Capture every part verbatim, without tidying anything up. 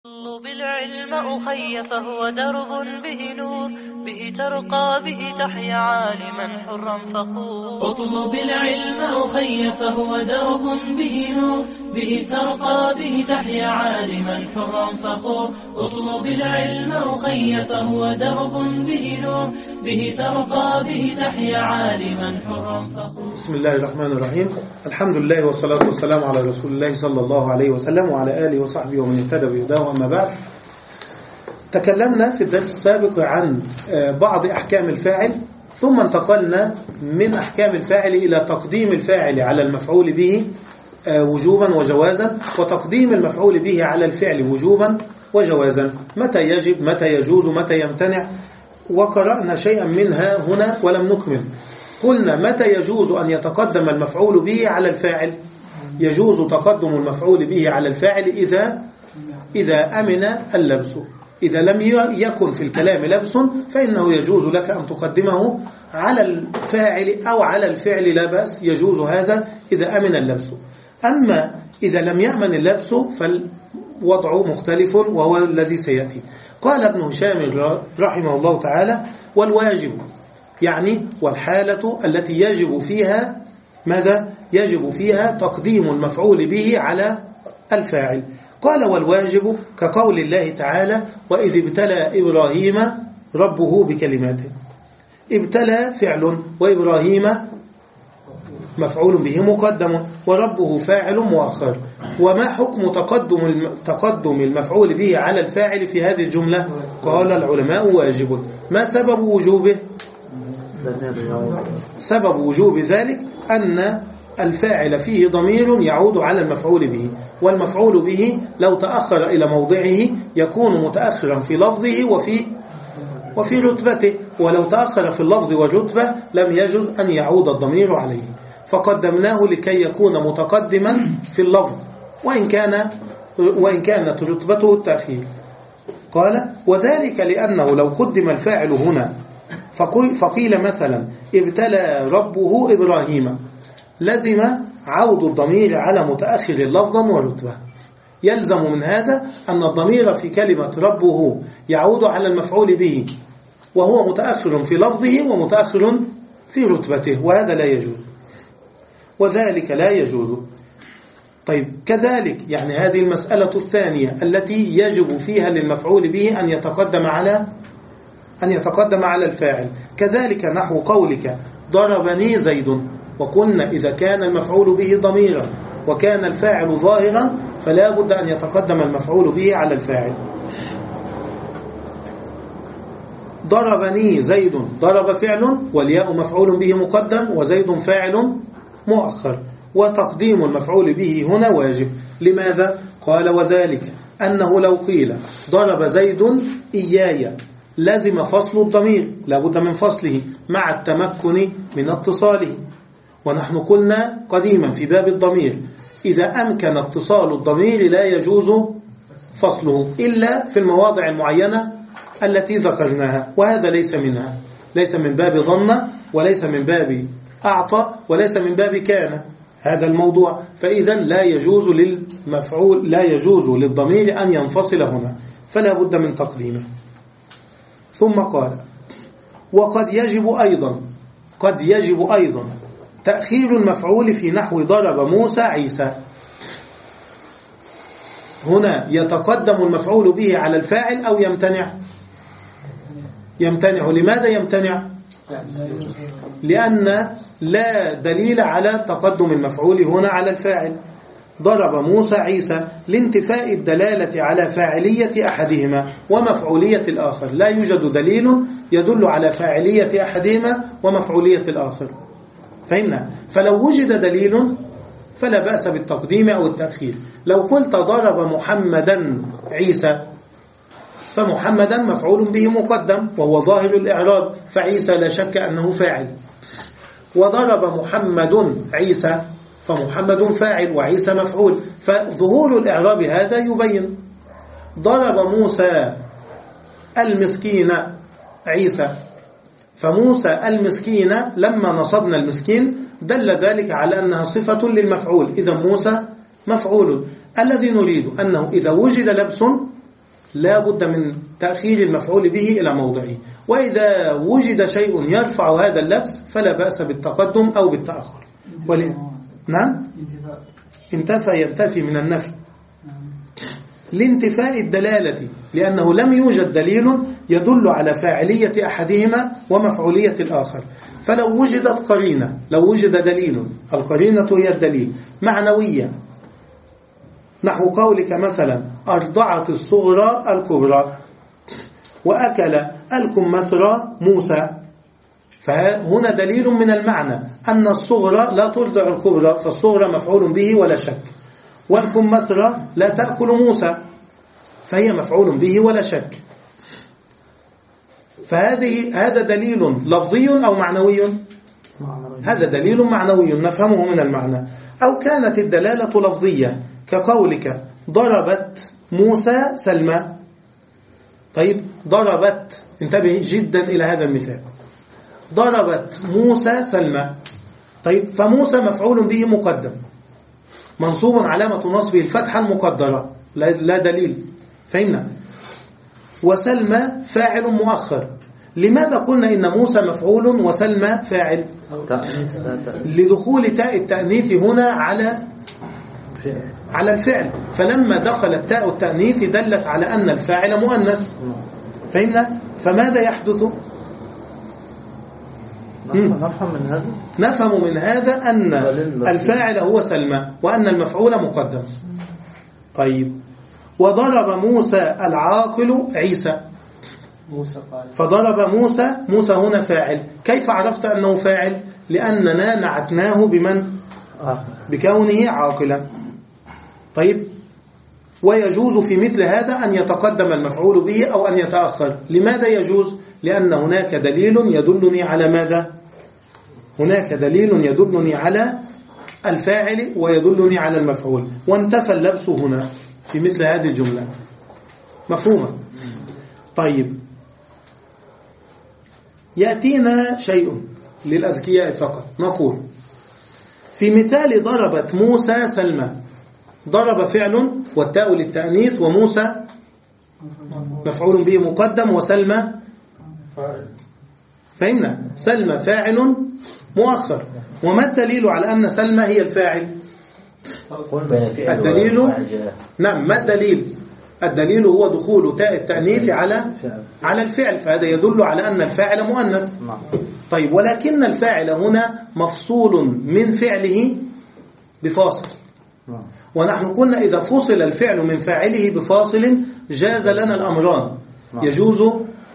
اطلب العلم أخي فهو درب به نور، به ترقى به تحيا عالما حرا فخور. اطلب العلم أخي فهو درب به نور، به ترقى به تحيا عالما حرا فخور. اطلب العلم أخي فهو درب به نور، به ترقى به تحيا عالما حرا فخور. بسم الله الرحمن الرحيم. الحمد لله والصلاة والسلام على رسول الله صلى الله عليه وسلم وعلى آله وصحبه ومن اهتدى بهداه. أما بعد، تكلمنا في الدرس السابق عن بعض أحكام الفاعل، ثم انتقلنا من أحكام الفاعل إلى تقديم الفاعل على المفعول به وجوبا وجوازا، وتقديم المفعول به على الفعل وجوبا وجوازا، متى يجب متى يجوز متى يمتنع، وقرأنا شيئا منها هنا ولم نكمل. قلنا متى يجوز أن يتقدم المفعول به على الفاعل. يجوز تقدم المفعول به على الفاعل إذا إذا أمن اللبس. إذا لم يكن في الكلام لبس فإنه يجوز لك أن تقدمه على الفاعل أو على الفعل، لا بأس، يجوز هذا إذا أمن اللبس. أما إذا لم يأمن اللبس فالوضع مختلف، وهو الذي سيأتي. قال ابن هشام رحمه الله تعالى: والواجب يعني والحالة التي يجب فيها ماذا؟ يجب فيها تقديم المفعول به على الفاعل. قال: والواجب كقول الله تعالى: وإذ ابتلى إبراهيم ربه بكلمات. ابتلى فعل، وإبراهيم مفعول به مقدم، وربه فاعل مؤخر. وما حكم تقدم تقدم المفعول به على الفاعل في هذه الجملة؟ قال العلماء: واجب. ما سبب وجوبه؟ سبب وجوب ذلك أن الفاعل فيه ضمير يعود على المفعول به، والمفعول به لو تأخر إلى موضعه يكون متأخرا في لفظه وفي وفي رتبته، ولو تأخر في اللفظ والرتبة لم يجوز أن يعود الضمير عليه، فقدمناه لكي يكون متقدما في اللفظ وإن كان وإن كانت رتبته التأخير. قال: وذلك لأنه لو قدم الفاعل هنا فقيل مثلا ابتلى ربه إبراهيم، لزم عود الضمير على متأخر لفظا ورتبة. يلزم من هذا أن الضمير في كلمة ربه يعود على المفعول به وهو متأخر في لفظه ومتأخر في رتبته، وهذا لا يجوز، وذلك لا يجوز. طيب، كذلك يعني هذه المسألة الثانية التي يجب فيها للمفعول به أن يتقدم على أن يتقدم على الفاعل. كذلك نحو قولك ضربني زيد، وقلنا إذا كان المفعول به ضميرا وكان الفاعل ظاهرا فلا بد أن يتقدم المفعول به على الفاعل. ضربني زيد، ضرب فعل والياء مفعول به مقدم وزيد فاعل مؤخر، وتقديم المفعول به هنا واجب. لماذا؟ قال: وذلك أنه لو قيل ضرب زيد إياي لازم فصل الضمير، لا بد من فصله مع التمكن من اتصاله. ونحن قلنا قديما في باب الضمير إذا أمكن اتصال الضمير لا يجوز فصله إلا في المواضع المعينة التي ذكرناها، وهذا ليس منها، ليس من باب ظن وليس من باب أعطى وليس من باب كان، هذا الموضوع. فإذا لا يجوز للمفعول لا يجوز للضمير أن ينفصل هنا، فلا بد من تقديمه. ثم قال: وقد يجب أيضا قد يجب أيضا تأخير المفعول في نحو ضرب موسى عيسى. هنا يتقدم المفعول به على الفاعل أو يمتنع؟ يمتنع. لماذا يمتنع؟ لأن لا دليل على تقدم المفعول هنا على الفاعل. ضرب موسى عيسى لانتفاء الدلالة على فاعلية أحدهما ومفعولية الآخر، لا يوجد دليل يدل على فاعلية أحدهما ومفعولية الآخر. فهمنا؟ فلو وجد دليل فلا بأس بالتقديم أو التأخير. لو قلت ضرب محمدا عيسى فمحمدا مفعول به مقدم وهو ظاهر الإعراب، فعيسى لا شك أنه فاعل. وضرب محمد عيسى فمحمد فاعل وعيسى مفعول، فظهور الإعراب هذا يبين. ضرب موسى المسكين عيسى، فموسى المسكين لما نصبنا المسكين دل ذلك على أنها صفة للمفعول، إذا موسى مفعول. الذي نريد أنه إذا وجد لبس لا بد من تأخير المفعول به إلى موضعه. وإذا وجد شيء يرفع هذا اللبس فلا بأس بالتقدم أو بالتأخر. ولي... نعم انتفى ينتفي من النفي لانتفاء الدلالة، لأنه لم يوجد دليل يدل على فاعلية أحدهما ومفعولية الآخر. فلو وجدت قرينة، لو وجد دليل، القرينة هي الدليل، معنوية، نحو قولك مثلا أرضعت الصغرى الكبرى وأكل الكمثرى موسى، فهنا دليل من المعنى أن الصغرى لا ترضع الكبرى، فالصغرى مفعول به ولا شك، والكمثرى لا تأكل موسى فهي مفعول به ولا شك. فهذه هذا دليل لفظي أو معنوي؟ هذا دليل معنوي نفهمه من المعنى. أو كانت الدلالة لفظية كقولك ضربت موسى سلمى. طيب ضربت، انتبه جدا إلى هذا المثال، ضربت موسى سلمى. طيب فموسى مفعول به مقدم منصوب علامة نصبه الفتحة المقدرة، لا دليل، فهمنا. وسلمى فاعل مؤخر. لماذا قلنا إن موسى مفعول وسلمى فاعل؟ لدخول تاء التأنيث هنا على على الفعل، فلما دخلت تاء التأنيث دلت على أن الفاعل مؤنث، فهمنا. فماذا يحدث؟ نفهم من هذا نفهم من هذا أن الفاعل هو سلمى وأن المفعول مقدم. طيب وضرب موسى العاقل عيسى، فضرب موسى، موسى هنا فاعل. كيف عرفت أنه فاعل؟ لأننا نعتناه بمن؟ بكونه عاقلا. طيب ويجوز في مثل هذا أن يتقدم المفعول به أو أن يتأخر. لماذا يجوز؟ لأن هناك دليل يدلني على ماذا؟ هناك دليل يدلني على الفاعل ويدلني على المفعول، وانتفى اللبس هنا في مثل هذه الجملة. مفهومة؟ طيب يأتينا شيء للأذكياء فقط، نقول في مثال ضربت موسى سلمى، ضرب فعل والتاء للتأنيث وموسى مفعول به مقدم وسلمى فهمنا، سلمى فاعل مؤخر. وما الدليل على أن سلمى هي الفاعل؟ الدليل نعم، ما الدليل؟ الدليل هو دخول تاء التأنيث على على الفعل، فهذا يدل على أن الفاعل مؤنث. طيب ولكن الفاعل هنا مفصول من فعله بفاصل، ونحن قلنا إذا فصل الفعل من فاعله بفاصل جاز لنا الأمران، يجوز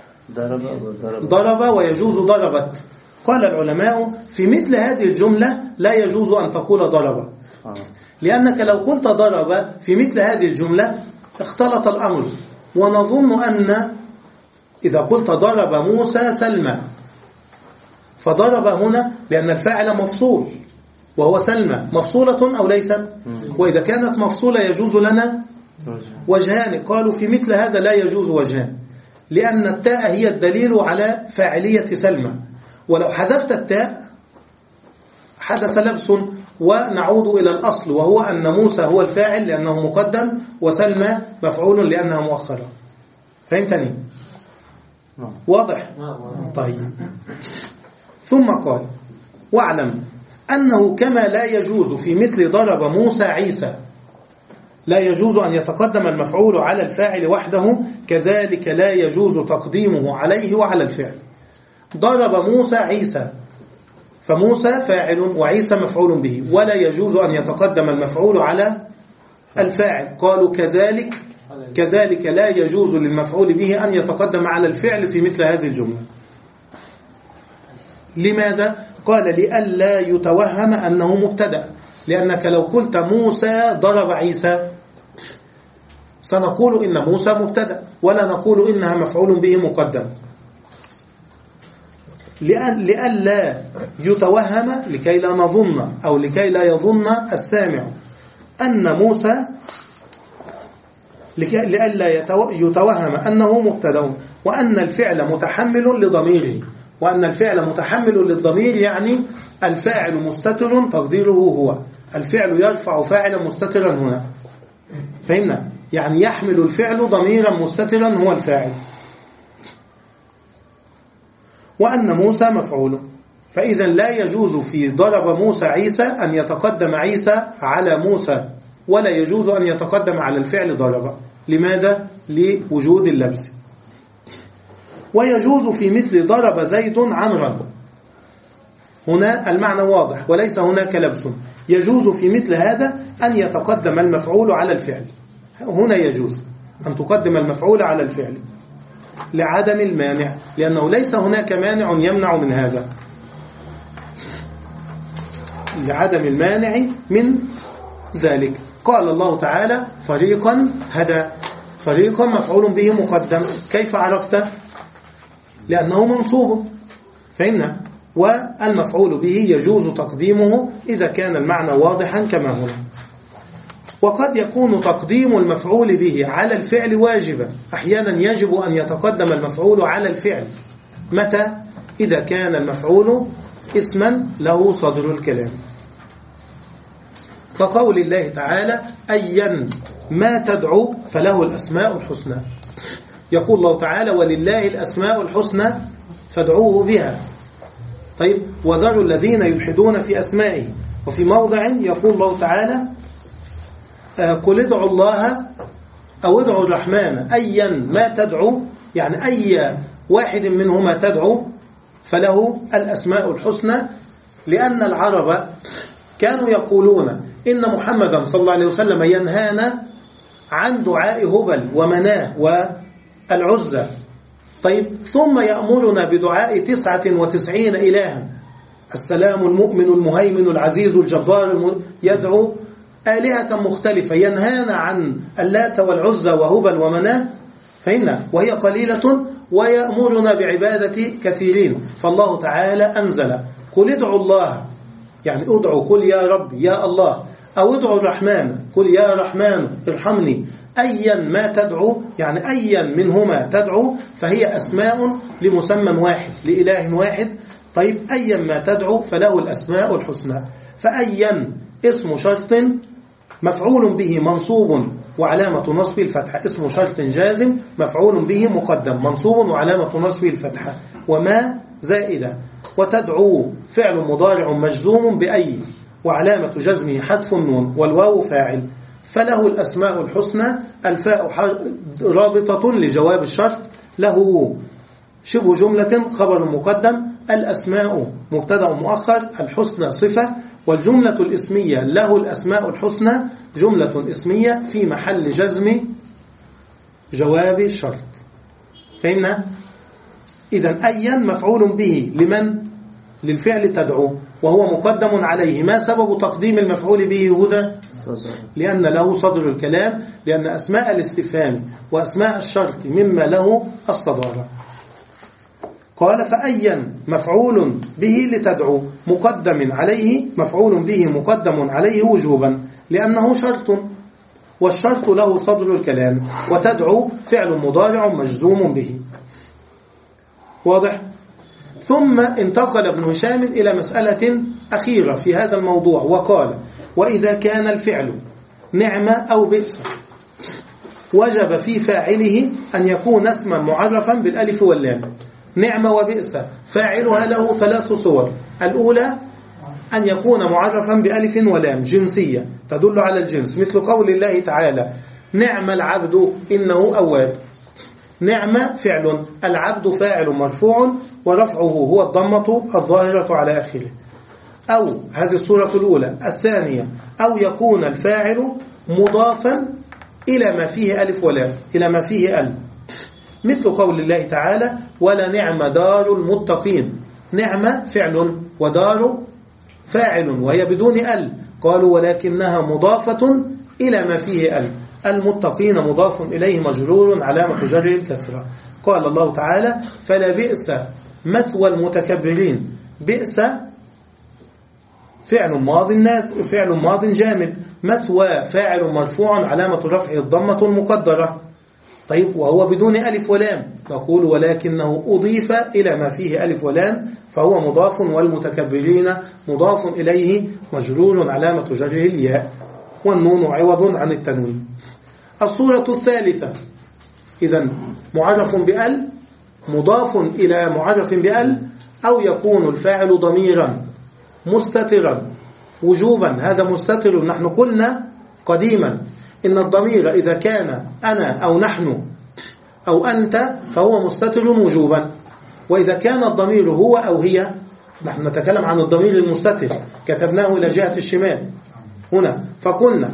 ضرب ويجوز ضربت. قال العلماء في مثل هذه الجملة لا يجوز أن تقول ضرب، لأنك لو قلت ضرب في مثل هذه الجملة اختلط الأمر، ونظن أن إذا قلت ضرب موسى سلمى، فضرب هنا لأن الفاعل مفصول وهو سلمى، مفصولة أو ليست؟ وإذا كانت مفصولة يجوز لنا وجهان. قالوا في مثل هذا لا يجوز وجهان، لأن التاء هي الدليل على فاعلية سلمى، ولو حذفت التاء حدث لبس، ونعود إلى الأصل وهو أن موسى هو الفاعل لأنه مقدم وسلمى مفعول لأنها مؤخرة. فهمتني؟ واضح؟ طيب ثم قال واعلم أنه كما لا يجوز في مثل ضرب موسى عيسى لا يجوز أن يتقدم المفعول على الفاعل وحده، كذلك لا يجوز تقديمه عليه وعلى الفعل. ضرب موسى عيسى، فموسى فاعل وعيسى مفعول به، ولا يجوز أن يتقدم المفعول على الفاعل. قالوا كذلك كذلك لا يجوز للمفعول به أن يتقدم على الفعل في مثل هذه الجملة. لماذا؟ قال لئلا يتوهم أنه مبتدأ، لأنك لو قلت موسى ضرب عيسى سنقول إن موسى مبتدأ ولا نقول إنها مفعول به مقدم. لئلا يتوهم، لكي لا نظن أو لكي لا يظن السامع أن موسى، لئلا يتوهم أنه مبتدأ وأن الفعل متحمل لضميره، وأن الفعل متحمل للضمير يعني الفاعل مستتر تقديره هو، الفعل يرفع فاعلا مستترا هنا. فهمنا؟ يعني يحمل الفعل ضميرا مستترا هو الفاعل، وأن موسى مفعول. فإذا لا يجوز في ضرب موسى عيسى أن يتقدم عيسى على موسى، ولا يجوز أن يتقدم على الفعل ضرب. لماذا؟ لوجود اللبس. ويجوز في مثل ضرب زيد عمرا، هنا المعنى واضح وليس هناك لبس. يجوز في مثل هذا أن يتقدم المفعول على الفعل، هنا يجوز أن تقدم المفعول على الفعل لعدم المانع، لأنه ليس هناك مانع يمنع من هذا، لعدم المانع من ذلك. قال الله تعالى فريقا هدى، فريقا مفعول به مقدم، كيف عرفت؟ لأنه منصوب، فهمنا. والمفعول به يجوز تقديمه إذا كان المعنى واضحا كما هنا. وقد يكون تقديم المفعول به على الفعل واجبا، أحيانا يجب أن يتقدم المفعول على الفعل. متى؟ إذا كان المفعول اسما له صدر الكلام، كقول الله تعالى أيا ما تدعو فله الأسماء الحسنى. يقول الله تعالى ولله الأسماء الحسنى فادعوه بها. طيب، وذروا الذين يلحدون في أسمائه. وفي موضع يقول الله تعالى قل ادعوا الله أو ادعوا الرحمن أيا ما تدعو، يعني أي واحد منهما تدعو فله الأسماء الحسنى. لأن العرب كانوا يقولون إن محمدا صلى الله عليه وسلم ينهانا عن دعاء هبل ومناه والعزى، طيب ثم يأمرنا بدعاء تسعة وتسعين إلها، السلام المؤمن المهيمن العزيز الجبار الم... يدعو آلهة مختلفة، ينهانا عن اللات والعزى وهبل ومناه، فهمنا، وهي قليلة، ويأمرنا بعبادة كثيرين. فالله تعالى أنزل قل ادعوا الله، يعني ادعوا قل يا رب يا الله، أو ادعوا الرحمن قل يا رحمن ارحمني. أيا ما تدعو، يعني أيا منهما تدعو، فهي أسماء لمسمى واحد لإله واحد. طيب، أيا ما تدعو فله الأسماء الحسنى. فأيا اسم شرط مفعول به منصوب وعلامة نصب الفتحة، اسم شرط جازم مفعول به مقدم منصوب وعلامة نصب الفتحة، وما زائدة. وتدعو فعل مضارع مجزوم بأي وعلامة جزمه حذف النون والواو فاعل، فله الأسماء الحسنى. الفاء رابطة لجواب الشرط، له شبه جملة خبر مقدم، الأسماء مبتدأ مؤخر، الحسنى صفة، والجملة الاسمية له الأسماء الحسنى جملة اسمية في محل جزم جواب الشرط. فهمنا؟ إذن أيا مفعول به لمن؟ للفعل تدعو، وهو مقدم عليه. ما سبب تقديم المفعول به هدى؟ لأن له صدر الكلام، لأن أسماء الاستفهام وأسماء الشرط مما له الصدارة. قال فأيا مفعول به لتدعو مقدم عليه، مفعول به مقدم عليه وجوبا لأنه شرط، والشرط له صدر الكلام، وتدعو فعل مضارع مجزوم به. واضح؟ ثم انتقل ابن هشام إلى مسألة أخيرة في هذا الموضوع، وقال وإذا كان الفعل نعمة أو بئس وجب في فاعله أن يكون اسما معرفا بالألف واللام. نعمة وبئس فاعلها له ثلاث صور. الأولى أن يكون معرفا بألف ولام جنسية تدل على الجنس، مثل قول الله تعالى نعم العبد إنه أواب. نعم فعل، العبد فاعل مرفوع ورفعه هو الضمة الظاهرة على آخره. أو هذه الصورة الأولى. الثانية أو يكون الفاعل مضافا إلى ما فيه ألف ولام، إلى ما فيه أل، مثل قول الله تعالى ولا نعم دار المتقين. نعم فعل ودار فاعل وهي بدون أل، قالوا ولكنها مضافة إلى ما فيه أل. المتقين مضاف إليه مجرور علامة جره الكسرة. قال الله تعالى فلا بئس مثوى المتكبرين. بئس فعل ماض الناس، فعل ماض جامد. مثوى فاعل مرفوع علامة رفعه الضمة المقدرة. طيب، وهو بدون ألف ولام، نقول ولكنه أضيف إلى ما فيه ألف ولام فهو مضاف، والمتكبرين مضاف إليه مجرور علامة جره الياء، والنون عوض عن التنوين. الصورة الثالثة، إذن معرف بأل مضاف إلى معرف بأل، أو يكون الفاعل ضميرا مستترا وجوبا. هذا مستتر، نحن قلنا قديما إن الضمير إذا كان أنا أو نحن أو أنت فهو مستتر وجوبا، وإذا كان الضمير هو أو هي، نحن نتكلم عن الضمير المستتر كتبناه إلى جهة الشمال هنا، فقلنا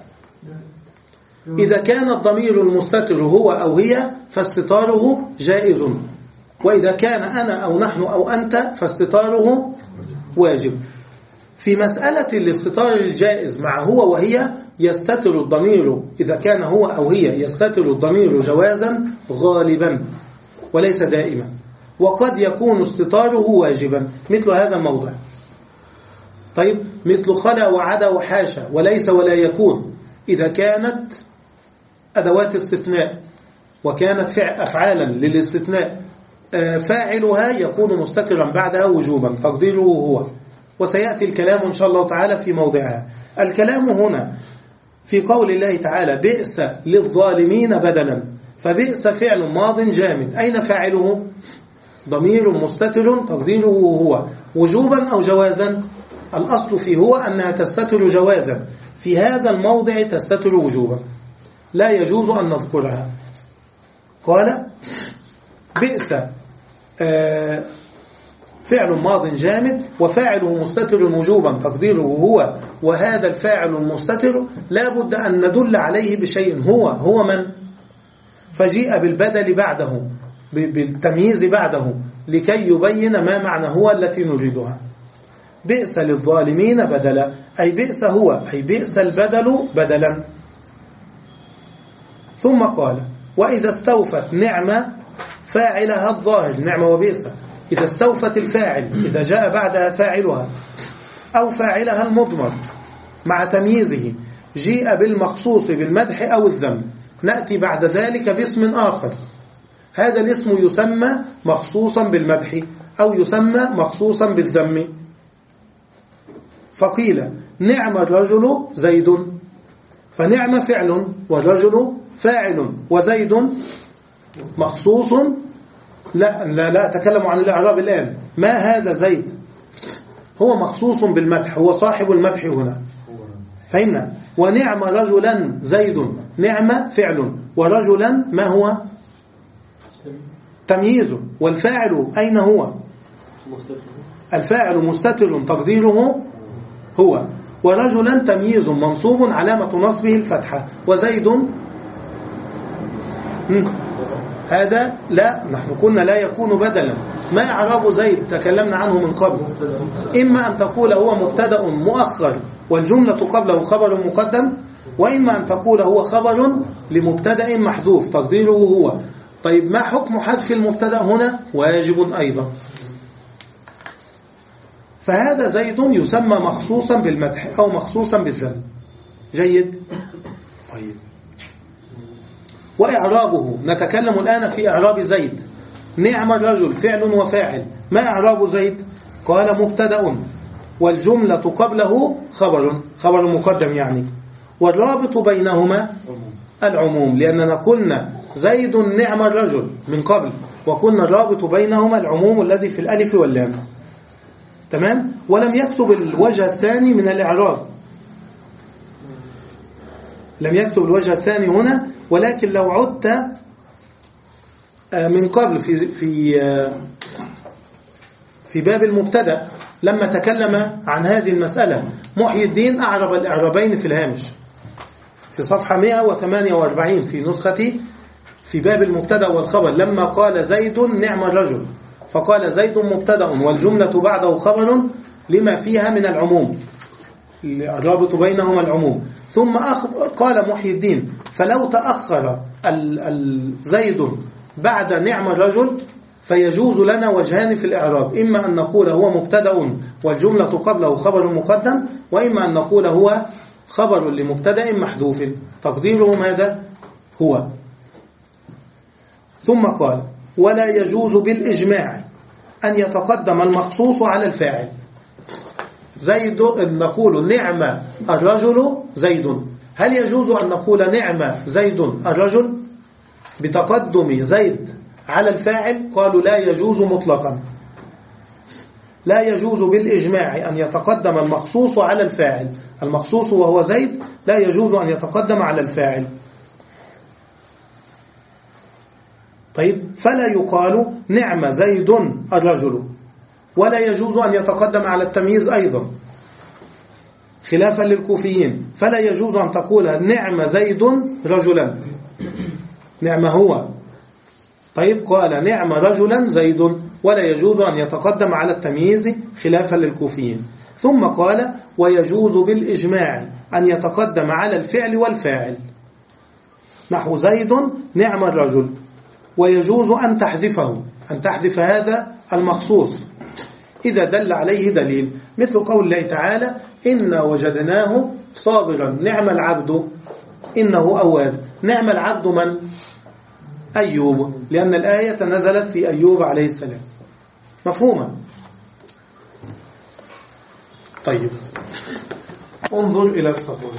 إذا كان الضمير المستتر هو أو هي فاستتاره جائز، وإذا كان أنا أو نحن أو أنت فاستتاره واجب. في مسألة الاستتار الجائز مع هو وهي يستتر الضمير، إذا كان هو أو هي يستتر الضمير جوازا غالبا وليس دائما، وقد يكون استتاره واجبا، مثل هذا الموضع. طيب، مثل خلا وعدا وحاشا وليس ولا يكون، إذا كانت أدوات استثناء وكانت أفعالا للاستثناء فاعلها يكون مستترا بعدها وجوبا، تقديره هو، وسيأتي الكلام إن شاء الله تعالى في موضعها. الكلام هنا في قول الله تعالى بئس للظالمين بدلا، فبئس فعل ماض جامد، أين فاعله؟ ضمير مستتر تقديره هو، وجوبا أو جوازا؟ الأصل فيه هو أنها تستتر جوازا، في هذا الموضع تستتر وجوبا، لا يجوز أن نذكرها. قال بئس آه فعل ماض جامد وفاعله مستتر وجوبا تقديره هو، وهذا الفاعل المستتر لا بد أن ندل عليه بشيء هو. هو من؟ فجيء بالبدل بعده، بالتمييز بعده، لكي يبين ما معنى هو التي نريدها. بئس للظالمين بدلا، أي بئس هو، أي بئس البدل بدلا. ثم قال وإذا استوفت نعمة فاعلها الظاهر، نعمة وبئس، إذا استوفت الفاعل، إذا جاء بعدها فاعلها أو فاعلها المضمر مع تمييزه، جيء بالمخصوص بالمدح أو الذم، نأتي بعد ذلك باسم آخر، هذا الاسم يسمى مخصوصا بالمدح أو يسمى مخصوصا بالذم. فقيل نعم الرجل زيد، فنعم فعل والرجل فاعل وزيد مخصوص. لا لا لا أتكلم عن الإعراب الآن. ما هذا زيد؟ هو مخصوص بالمدح، هو صاحب المدح هنا، فهمنا. ونعم رجلا زيد، نعم فعل ورجلا ما هو؟ تمييز. والفاعل أين هو؟ الفاعل مستتر تقديره هو، ورجلا تمييز منصوب علامة نصبه الفتحة، وزيد هذا لا، نحن قلنا لا يكون بدلا. ما إعراب زيد؟ تكلمنا عنه من قبل. إما أن تقول هو مبتدأ مؤخر والجملة قبله خبر مقدم، وإما أن تقول هو خبر لمبتدأ محذوف تقديره هو. طيب، ما حكم حذف المبتدأ هنا؟ واجب أيضا. فهذا زيد يسمى مخصوصا بالمدح أو مخصوصا بالذم. جيد. طيب، وإعرابه نتكلم الآن في إعراب زيد. نعم الرجل فعل وفاعل، ما إعراب زيد؟ قال مبتدأ والجملة قبله خبر، خبر مقدم يعني، والرابط بينهما العموم، لأننا قلنا زيد نعم الرجل من قبل، وقلنا الرابط بينهما العموم الذي في الألف واللام. تمام. ولم يكتب الوجه الثاني من الإعراب، لم يكتب الوجه الثاني هنا، ولكن لو عدت من قبل في في في باب المبتدأ لما تكلم عن هذه المسألة محي الدين أعرب الإعرابين في الهامش في صفحة مئة وثمانية وأربعين في نسختي في باب المبتدأ والخبر، لما قال زيد نعم الرجل فقال زيد مبتدأ والجملة بعده خبر لما فيها من العموم، الرابط بينهما العموم. ثم قال محي الدين فلو تأخر زيد بعد نعم الرجل فيجوز لنا وجهان في الإعراب، إما أن نقول هو مبتدأ والجملة قبله خبر مقدم، وإما أن نقول هو خبر لمبتدأ محذوف تقديره ماذا؟ هو. ثم قال ولا يجوز بالإجماع أن يتقدم المخصوص على الفاعل. زيد نقول نعم الرجل زيد، هل يجوز أن نقول نعم زيد الرجل بتقدم زيد على الفاعل؟ قالوا لا يجوز مطلقا، لا يجوز بالإجماع أن يتقدم المخصوص على الفاعل، المخصوص وهو زيد لا يجوز أن يتقدم على الفاعل. طيب فلا يقال نعم زيد الرجل، ولا يجوز أن يتقدم على التمييز أيضا خلافا للكوفيين، فلا يجوز أن تقول نعم زيد رجلا، نعم هو. طيب قال نعم رجلا زيد، ولا يجوز أن يتقدم على التمييز خلافا للكوفيين. ثم قال ويجوز بالإجماع أن يتقدم على الفعل والفاعل، نحو زيد نعم الرجل، ويجوز أن تحذفه، أن تحذف هذا المخصوص إذا دل عليه دليل، مثل قول الله تعالى إنا وجدناه صابرا نعم العبد إنه أواب. نعم العبد من؟ أيوب، لأن الآية نزلت في أيوب عليه السلام. مفهومة؟ طيب انظر إلى السطور.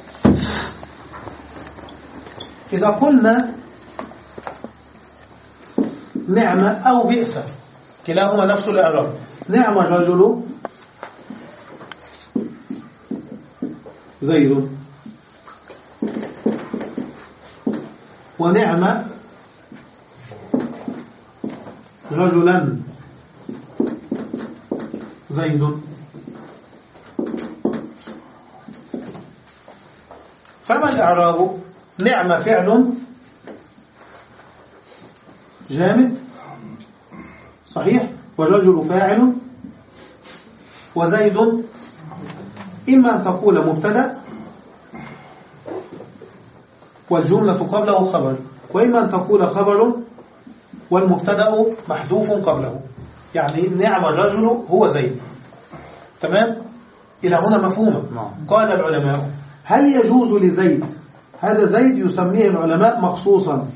إذا قلنا نعمة أو بئس كلاهما نفس الإعراب، نعم الرجل زيد، ونعم رجلا زيد. فما الإعراب؟ نعم فعل جامد صحيح، والرجل فاعل، وزيد إما أن تقول مبتدأ والجملة قبله خبر، وإما أن تقول خبر والمبتدأ محذوف قبله، يعني نعم الرجل هو زيد. تمام؟ إلى هنا مفهومة. قال العلماء هل يجوز لزيد، هذا زيد يسميه العلماء مخصوصا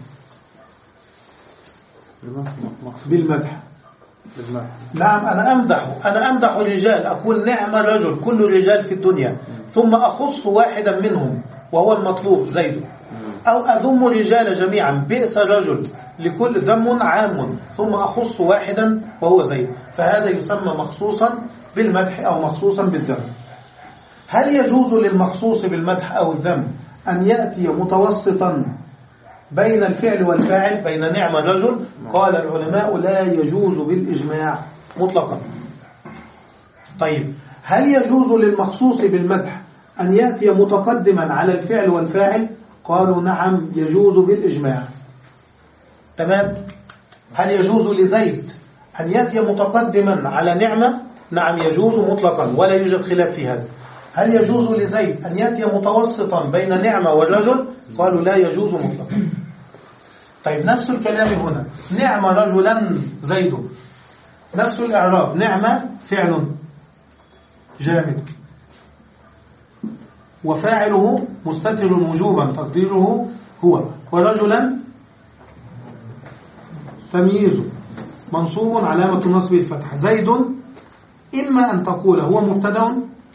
بالمدح. نعم أنا أمدح أنا أمدح الرجال، أقول نعم الرجل كل الرجال في الدنيا، ثم أخص واحدا منهم وهو المطلوب زيد، أو أذم الرجال جميعا بئس الرجل لكل ذم عام، ثم أخص واحدا وهو زيد، فهذا يسمى مخصوصا بالمدح أو مخصوصا بالذم. هل يجوز للمخصوص بالمدح أو الذم أن يأتي متوسطا بين الفعل والفاعل، بين نعم الرجل؟ قال العلماء لا يجوز بالإجماع مطلقا. طيب هل يجوز للمخصوص بالمدح أن يأتي متقدما على الفعل والفاعل؟ قالوا نعم يجوز بالإجماع. تمام؟ هل يجوز لزيد أن يأتي متقدما على نعمة؟ نعم يجوز مطلقا ولا يوجد خلاف في هذا. هل يجوز لزيد أن يأتي متوسطا بين نعمة والرجل؟ قالوا لا يجوز مطلقا. طيب نفس الكلام هنا، نعم رجلا زيد، نفس الإعراب، نعمة فعل جامد وفاعله مستتر وجوبا تقديره هو، ورجلا تمييز منصوب علامة نصب الفتح. زيد إما أن تقول هو مبتدأ،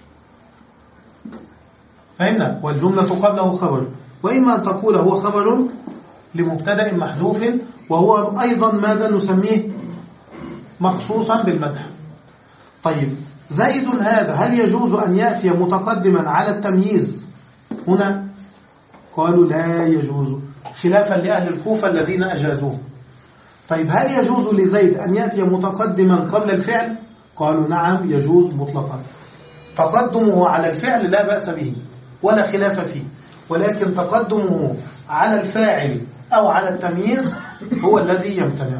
فهمنا، والجملة قبله خبر، وإما أن تقول هو خبر لمبتدأ محذوف، وهو أيضا ماذا نسميه؟ مخصوصا بالمدح. طيب زيد هذا هل يجوز أن يأتي متقدما على التمييز هنا؟ قالوا لا يجوز، خلافا لأهل الكوفة الذين أجازوه. طيب هل يجوز لزيد أن يأتي متقدما قبل الفعل؟ قالوا نعم يجوز مطلقا. تقدمه على الفعل لا بأس به ولا خلاف فيه، ولكن تقدمه على الفاعل أو على التمييز هو الذي يمتنع.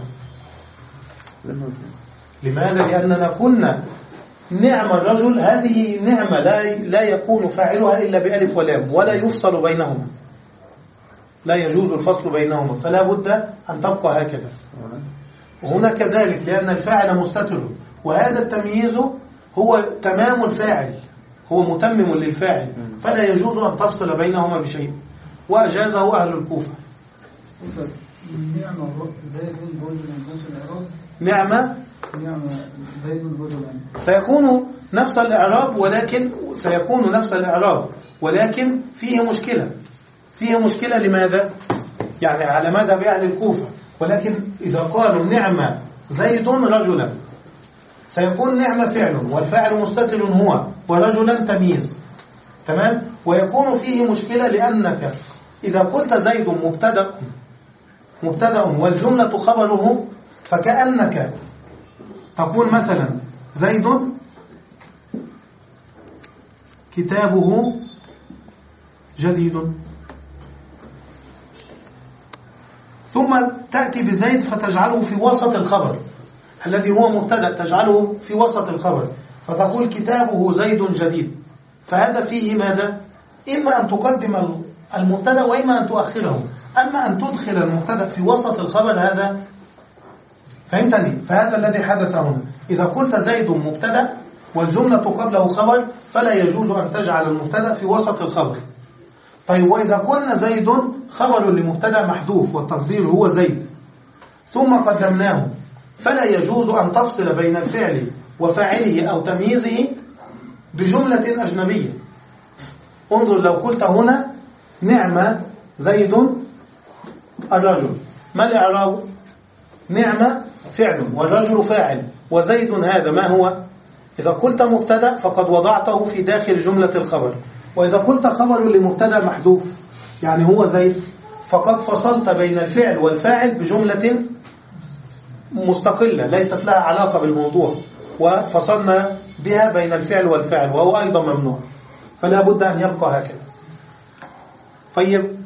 لماذا؟ لأننا قلنا نعم الرجل هذه نعمة لا لا يكون فاعلها إلا بألف ولام، ولا يفصل بينهما، لا يجوز الفصل بينهما، فلا بد أن تبقى هكذا. وهنا كذلك لأن الفاعل مستتر، وهذا التمييز هو تمام الفاعل، هو متمم للفاعل، فلا يجوز أن تفصل بينهما بشيء، وأجازه أهل الكوفة. نعمة سيكون نفس الإعراب، ولكن سيكون نفس الإعراب ولكن فيه مشكلة. فيه مشكلة لماذا؟ يعني على مذهب أهل الكوفة، ولكن إذا قالوا نعم زيد رجلا سيكون نعم فعل والفاعل مستتر هو ورجلا تمييز، تمام؟ ويكون فيه مشكلة لأنك إذا قلت زيد مبتدأ مبتدأ والجملة خبره فكأنك تقول مثلا زيد كتابه جديد، ثم تأتي بزيد فتجعله في وسط الخبر الذي هو مبتدأ، تجعله في وسط الخبر فتقول كتابه زيد جديد. فهذا فيه ماذا؟ إما أن تقدم المبتدأ وإما أن تؤخره. أما أن تدخل المبتدأ في وسط الخبر هذا، فهمتني؟ فهذا الذي حدث هنا. إذا قلت زيد مبتدأ والجملة قبله خبر فلا يجوز أن تجعل المبتدأ في وسط الخبر. طيب وإذا قلنا زيد خبر لمبتدأ محذوف والتقدير هو زيد ثم قدمناه فلا يجوز أن تفصل بين الفعل وفاعله أو تمييزه بجملة أجنبية. انظر لو قلت هنا نعم زيد الرجل، ما الإعراب؟ نعم فعل والرجل فاعل وزيد هذا ما هو؟ إذا قلت مبتدأ فقد وضعته في داخل جملة الخبر، وإذا قلت خبر لمبتدأ محذوف يعني هو زيد فقد فصلت بين الفعل والفاعل بجملة مستقلة ليست لها علاقة بالموضوع، وفصلنا بها بين الفعل والفاعل وهو أيضا ممنوع، فلا بد أن يبقى هكذا. طيب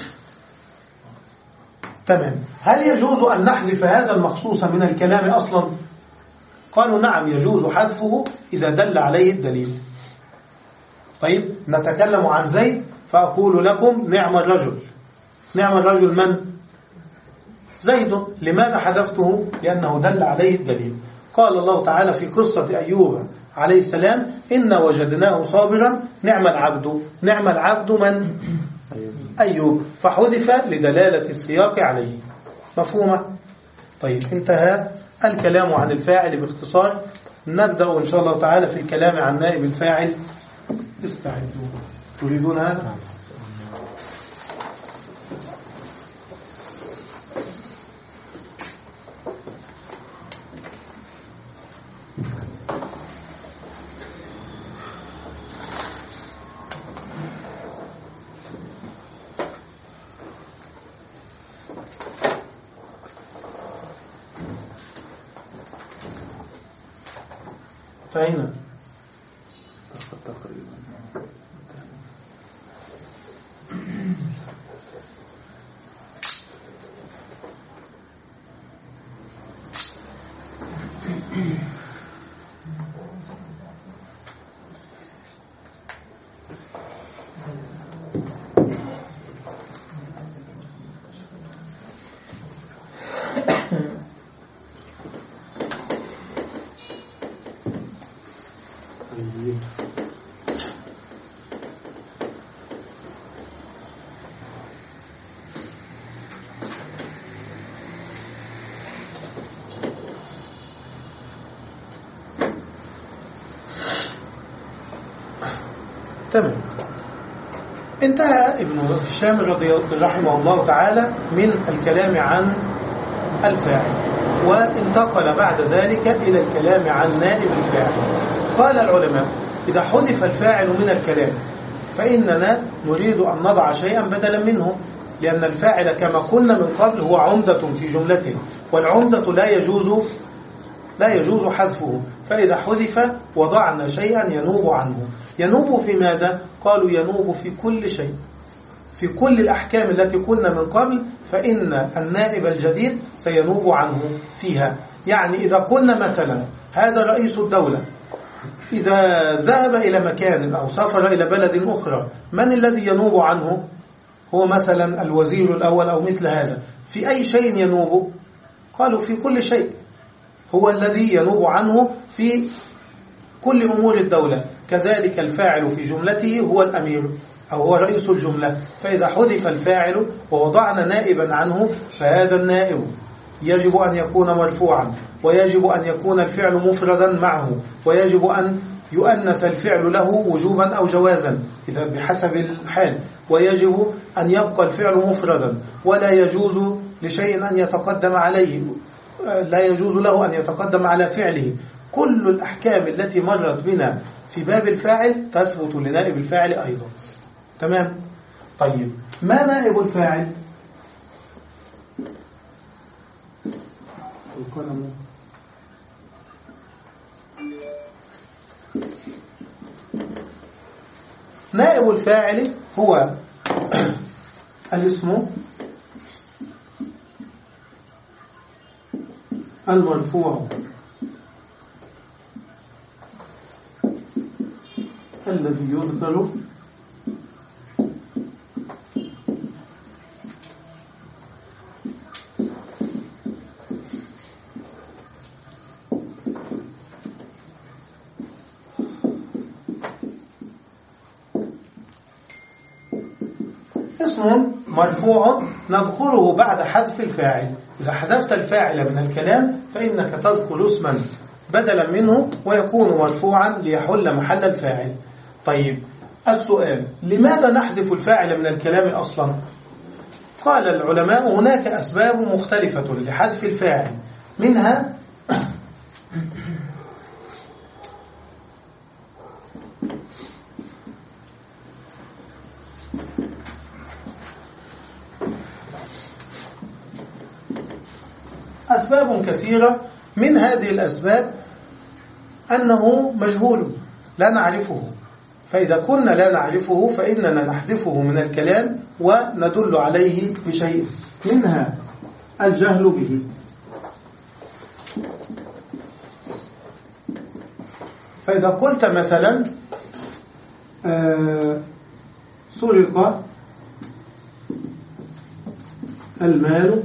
تمام. هل يجوز أن نحذف هذا المخصوص من الكلام أصلا؟ قالوا نعم يجوز حذفه إذا دل عليه الدليل. طيب نتكلم عن زيد فأقول لكم نعم الرجل. نعم الرجل من؟ زيد. لماذا حذفته؟ لأنه دل عليه الدليل. قال الله تعالى في قصة أيوب عليه السلام إن وجدناه صابرا نعم العبد. نعم العبد من؟ أيوب، فحذف لدلالة السياق عليه. مفهومة؟ طيب انتهى الكلام عن الفاعل باختصار. نبدأ إن شاء الله تعالى في الكلام عن نائب الفاعل. استعدوا. تريدون هذا؟ فهنا تمام. انتهى ابن هشام رضي رحمه الله تعالى من الكلام عن الفاعل، وانتقل بعد ذلك إلى الكلام عن نائب الفاعل. قال العلماء إذا حذف الفاعل من الكلام فإننا نريد أن نضع شيئا بدلا منه، لأن الفاعل كما قلنا من قبل هو عمدة في جملته، والعمدة لا يجوز لا يجوز حذفه. فإذا حذف وضعنا شيئا ينوب عنه. ينوب في ماذا؟ قالوا ينوب في كل شيء، في كل الأحكام التي قلنا من قبل فإن النائب الجديد سينوب عنه فيها. يعني إذا قلنا مثلا هذا رئيس الدولة، إذا ذهب إلى مكان أو سافر إلى بلد أخرى من الذي ينوب عنه؟ هو مثلا الوزير الأول أو مثل هذا. في أي شيء ينوب؟ قالوا في كل شيء، هو الذي ينوب عنه في كل أمور الدولة. كذلك الفاعل في جملته هو الأمير أو هو رئيس الجملة. فإذا حذف الفاعل ووضعنا نائبا عنه فهذا النائب يجب أن يكون مرفوعا، ويجب أن يكون الفعل مفردا معه، ويجب أن يؤنث الفعل له وجوبا أو جوازا إذا بحسب الحال، ويجب أن يبقى الفعل مفردا، ولا يجوز لشيء أن يتقدم عليه، لا يجوز له أن يتقدم على فعله. كل الأحكام التي مرت بنا في باب الفاعل تثبت لنائب الفاعل أيضا. تمام؟ طيب، ما نائب الفاعل؟ القلم. نائب الفاعل هو الاسم المرفوع الذي يذكر اسم مرفوع نذكره بعد حذف الفاعل. إذا حذفت الفاعل من الكلام فإنك تذكر اسما بدلا منه ويكون مرفوعا ليحل محل الفاعل. طيب، السؤال: لماذا نحذف الفاعل من الكلام أصلا؟ قال العلماء: هناك أسباب مختلفة لحذف الفاعل، منها أسباب كثيرة. من هذه الأسباب أنه مجهول لا نعرفه، فإذا كنا لا نعرفه فإننا نحذفه من الكلام وندل عليه بشيء، منها الجهل به. فإذا قلت مثلا آه سرق المال،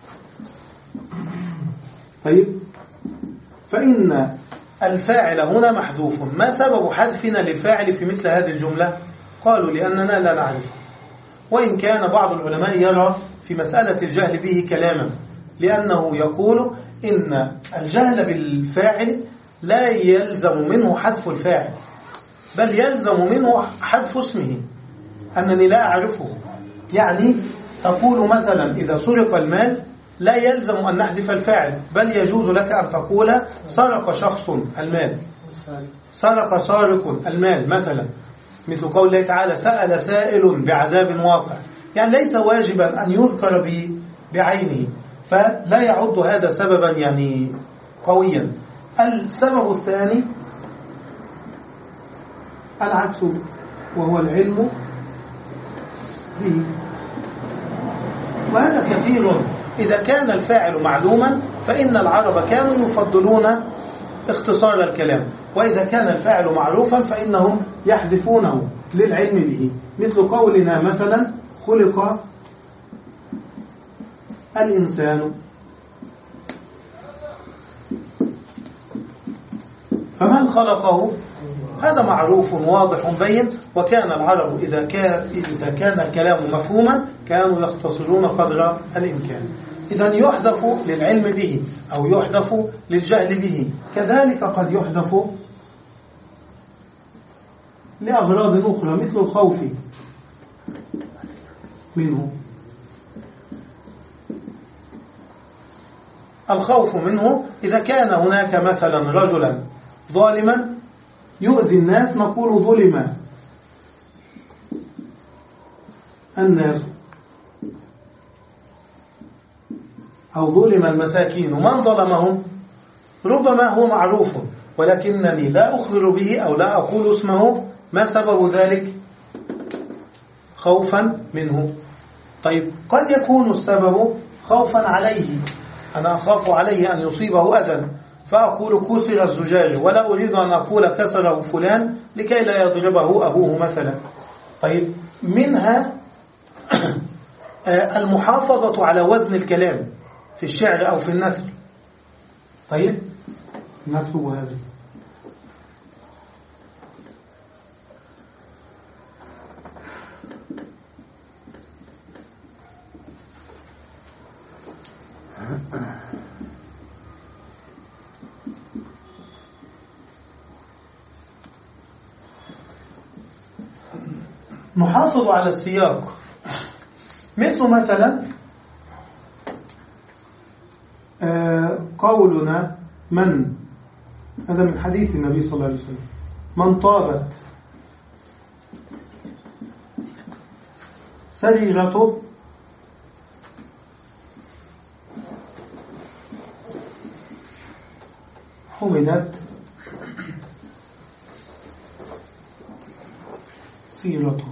طيب، فإن الفاعل هنا محذوف. ما سبب حذفنا للفاعل في مثل هذه الجملة؟ قالوا: لأننا لا نعرفه. وإن كان بعض العلماء يرى في مسألة الجهل به كلاما، لأنه يقول إن الجهل بالفاعل لا يلزم منه حذف الفاعل، بل يلزم منه حذف اسمه، أنني لا أعرفه. يعني تقول مثلا إذا سرق المال لا يلزم أن نحذف الفاعل، بل يجوز لك أن تقول سرق شخص المال، سرق سارق المال مثلا، مثل قول الله تعالى: سأل سائل بعذاب واقع. يعني ليس واجبا أن يذكر بعينه، فلا يعد هذا سببا يعني قويا. السبب الثاني العكس، وهو العلم به، وهذا كثير. إذا كان الفاعل معلوما فإن العرب كانوا يفضلون اختصار الكلام، وإذا كان الفاعل معروفا فإنهم يحذفونه للعلم به، مثل قولنا مثلا: خلق الإنسان. فمن خلقه؟ هذا معروف واضح بين. وكان العرب إذا كان, إذا كان الكلام مفهوما كانوا يختصرون قدر الإمكان. إذن يحذف للعلم به أو يحذف للجهل به. كذلك قد يحذف لأغراض أخرى، مثل الخوف منه. الخوف منه إذا كان هناك مثلا رجلا ظالما يؤذي الناس، نقول ظلم الناس، أو ظلم المساكين. من ظلمهم؟ ربما هو معروف ولكنني لا أخبر به أو لا أقول اسمه. ما سبب ذلك؟ خوفا منه. طيب، قد يكون السبب خوفا عليه، أنا أخاف عليه أن يصيبه أذى فأقول كسر الزجاج، ولا أريد أن أقول كسره فلان لكي لا يضربه أبوه مثلا. طيب، منها المحافظة على وزن الكلام في الشعر أو في النثر. طيب، نكتب هذا. نحافظ على السياق، مثل مثلا قولنا من، هذا من حديث النبي صلى الله عليه وسلم، من طابت سريرته حمدت سيرته.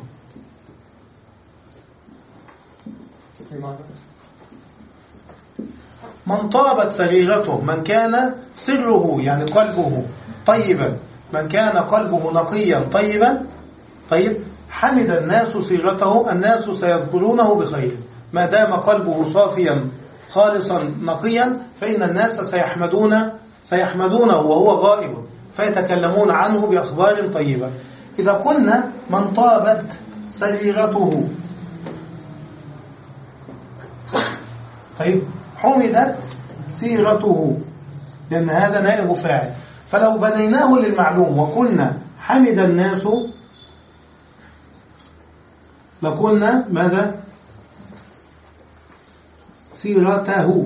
من طابت سريرته، من كان سره يعني قلبه طيبا، من كان قلبه نقيا طيبا، طيب حمد الناس سيرته، الناس سيذكرونه بخير. ما دام قلبه صافيا خالصا نقيا فإن الناس سيحمدون سيحمدونه وهو غائب، فيتكلمون عنه بأخبار طيبة. إذا قلنا من طابت سريرته، طيب حمدت سيرته، لأن هذا نائب فاعل. فلو بنيناه للمعلوم وقلنا حمد الناس لقلنا ماذا؟ سيرته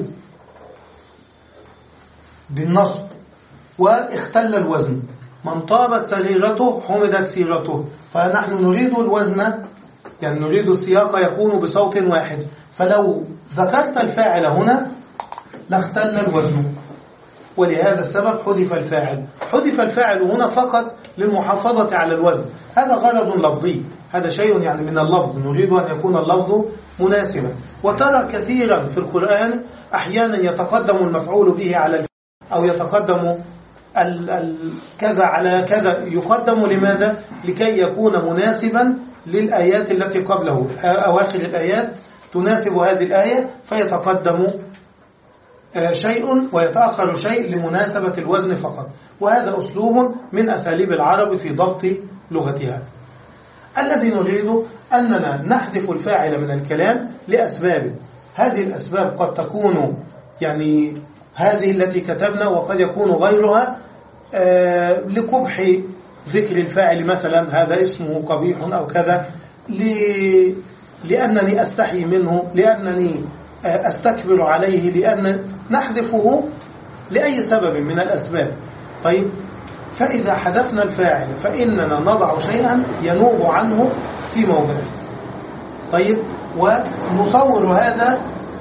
بالنصب، واختل الوزن. من طابت سريرته حمدت سيرته، فنحن نريد الوزن، يعني نريد السياق يكون بصوت واحد، فلو ذكرت الفاعل هنا لاختل الوزن، ولهذا السبب حذف الفاعل. حذف الفاعل هنا فقط للمحافظة على الوزن، هذا غرض لفظي، هذا شيء يعني من اللفظ، نريد أن يكون اللفظ مناسبا. وترى كثيرا في القرآن أحيانا يتقدم المفعول به على الفعل، أو يتقدم ال ال كذا على كذا، يقدم لماذا؟ لكي يكون مناسبا للآيات التي قبله، أواخر الآيات تناسب هذه الآية، فيتقدم شيء ويتأخر شيء لمناسبة الوزن فقط. وهذا أسلوب من أساليب العرب في ضبط لغتها. الذي نريد أننا نحذف الفاعل من الكلام لأسباب، هذه الأسباب قد تكون يعني هذه التي كتبنا، وقد يكون غيرها آه لقبح ذكر الفاعل، مثلا هذا اسمه قبيح أو كذا، لأنني أستحي منه، لأنني أستكبر عليه، لأن نحذفه لأي سبب من الأسباب. طيب فإذا حذفنا الفاعل فإننا نضع شيئا ينوب عنه في موضعه. طيب ونصور هذا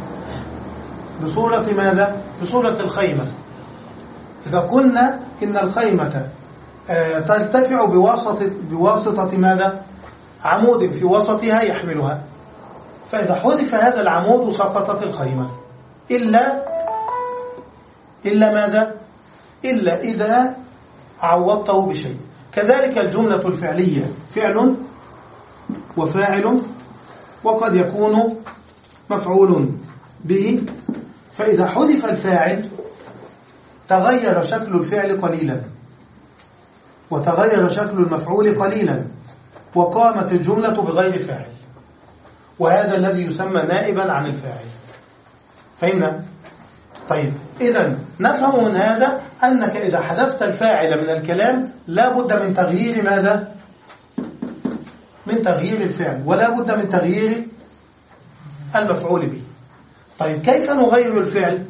بصورة ماذا؟ بصورة الخيمة. إذا قلنا إن الخيمة ترتفع بواسطة, بواسطة ماذا؟ عمود في وسطها يحملها، فإذا حذف هذا العمود سقطت الخيمة، إلا إلا ماذا؟ إلا إذا عوضته بشيء. كذلك الجملة الفعلية، فعل وفاعل، وقد يكون مفعول به، فإذا حذف الفاعل تغير شكل الفعل قليلا، وتغير شكل المفعول قليلا، وقامت الجملة بغير فاعل، وهذا الذي يسمى نائبا عن الفاعل. فهمنا؟ طيب إذن نفهم من هذا أنك إذا حذفت الفاعل من الكلام لا بد من تغيير ماذا؟ من تغيير الفعل، ولا بد من تغيير المفعول به. طيب كيف نغير الفعل؟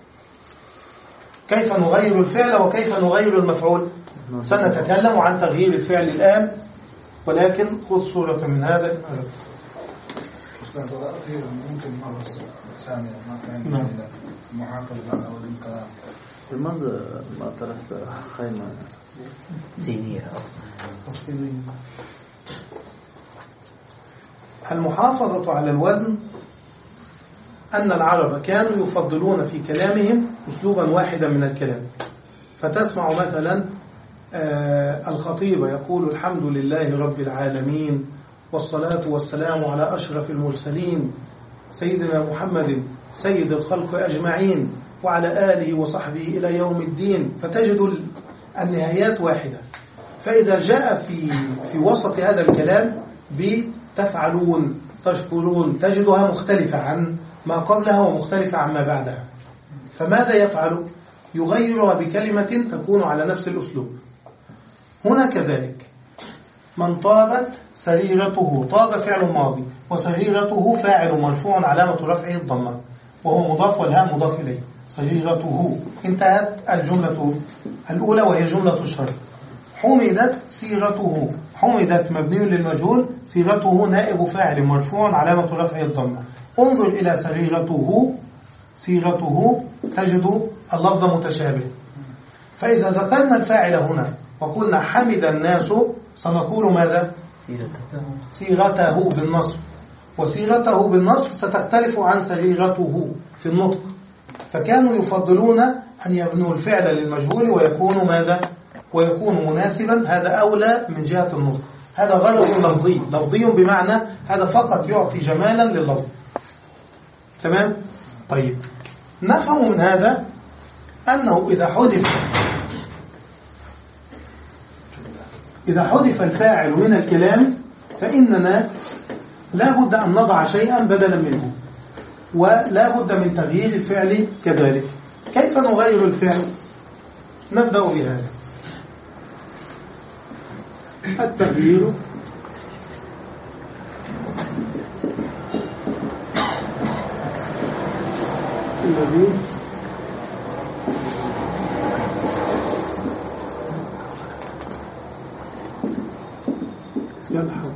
كيف نغير الفعل وكيف نغير المفعول؟ سنتكلم عن تغيير الفعل الآن، ولكن خذ صورة من هذا. ممكن مرة ثانية ما كان محافظة على الكلام. لماذا ما طرحت خيمة صينية؟ الصينية. المحافظة على الوزن أن العرب كانوا يفضلون في كلامهم أسلوبا واحدا من الكلام، فتسمع مثلا آه الخطيب يقول الحمد لله رب العالمين والصلاة والسلام على أشرف المرسلين سيدنا محمد سيد الخلق أجمعين وعلى آله وصحبه إلى يوم الدين، فتجد النهايات واحدة. فإذا جاء في في وسط هذا الكلام بتفعلون تشكرون تجدها مختلفة عن ما قبلها ومختلفة عن ما بعدها، فماذا يفعل؟ يغيرها بكلمة تكون على نفس الأسلوب. هنا كذلك من طابت سريرته. طاب فعل ماضي وسريرته فاعل مرفوع علامة رفعه الضمة وهو مضاف والهاء مضاف إليه. سريرته انتهت الجملة الأولى وهي جملة الشرط. حمدت سيرته. حمدت مبني للمجهول، سيرته نائب فاعل مرفوع علامة رفعه الضمة. انظر إلى سريرته سيرته تجد اللفظ متشابه. فإذا ذكرنا الفاعل هنا وقلنا حمد الناس سنقول ماذا؟ سيرته بالنصب، وسيرته بالنصب ستختلف عن سريرته في النطق، فكانوا يفضلون أن يبنوا الفعل للمجهول ويكون ماذا؟ ويكون مناسبا. هذا أولى من جهة النطق. هذا غرض لفظي، لفظي بمعنى هذا فقط يعطي جمالا لللفظ. تمام؟ طيب نفهم من هذا أنه إذا حذف إذا حذف الفاعل من الكلام فإننا لا بد أن نضع شيئا بدلا منه، ولا بد من تغيير الفعل كذلك. كيف نغير الفعل؟ نبدأ بهذا. التغيير الذي يلحظ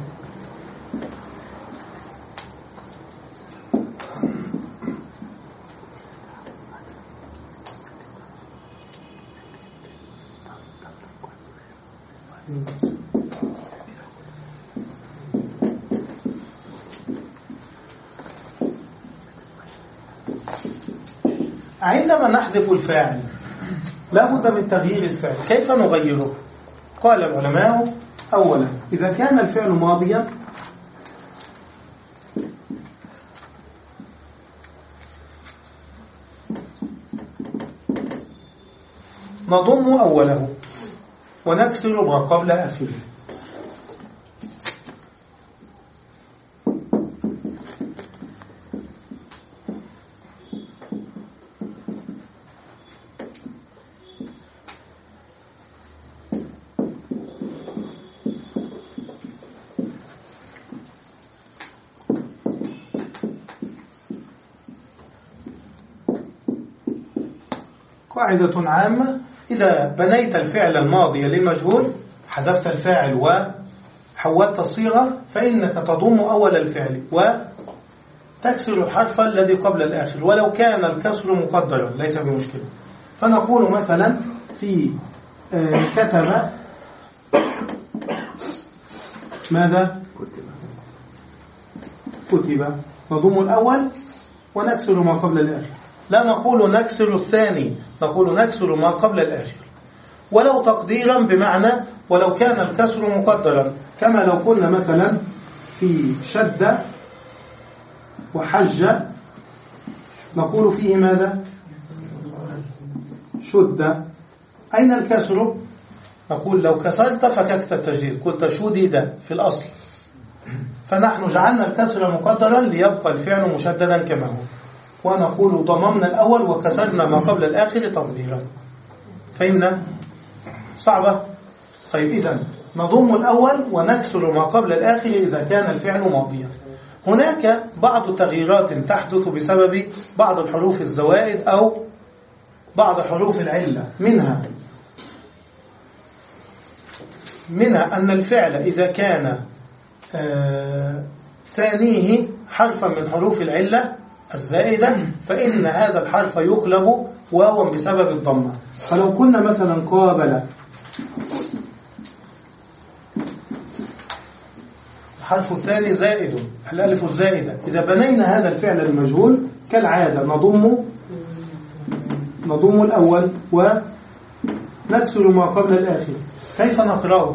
عندما نحذف الفاعل لا بد من تغيير الفعل. كيف نغيره؟ قال العلماء: أولا إذا كان الفعل ماضيا نضم أوله ونكسر ما قبل آخره. قاعدة عامة: إذا بنيت الفعل الماضي للمجهول حذفت الفاعل وحولت الصيغة فإنك تضم أول الفعل وتكسر الحرف الذي قبل الآخر ولو كان الكسر مقدرا ليس بمشكلة. فنقول مثلا في كتب ماذا؟ كتب نضم الأول ونكسر ما قبل الآخر. لا نقول نكسر الثاني، نقول نكسر ما قبل الآخر، ولو تقديرا بمعنى ولو كان الكسر مقدرا، كما لو قلنا مثلا في شد وحج نقول فيه ماذا؟ شد. أين الكسر؟ نقول لو كسرت فككت التجديد، قلت شدد في الأصل، فنحن جعلنا الكسر مقدرا ليبقى الفعل مشددا كما هو، ونقول ضممنا الأول وكسرنا ما قبل الآخر تقديرا. فهمنا؟ صعبة؟ طيب إذن نضم الأول ونكسر ما قبل الآخر إذا كان الفعل ماضيا. هناك بعض التغييرات تحدث بسبب بعض الحروف الزوائد أو بعض حروف العلة، منها منها أن الفعل إذا كان آه ثانيه حرفا من حروف العلة الزائدة فإن هذا الحرف يقلب واوا بسبب الضمة. فلو قلنا مثلا قابل، الحرف الثاني زائد، الألف الزائدة، إذا بنينا هذا الفعل المجهول كالعادة نضم نضم الأول ونكسر ما قبل الآخر. كيف نقرأه؟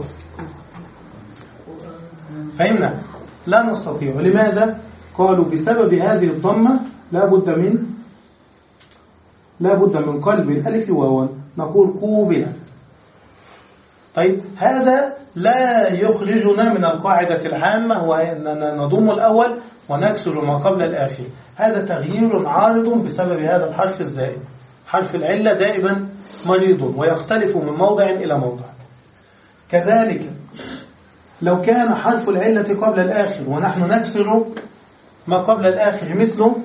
فهمنا؟ لا نستطيع. لماذا؟ قالوا بسبب هذه الضمة لا بد من لا بد من قلب الألف واوا، نقول قوبل. طيب هذا لا يخرجنا من القاعدة العامة وأننا نضم الأول ونكسر ما قبل الآخر. هذا تغيير عارض بسبب هذا الحرف الزائد. حرف العلة دائما مريض ويختلف من موضع إلى موضع. كذلك لو كان حرف العلة قبل الآخر ونحن نكسر ما قبل الآخر مثله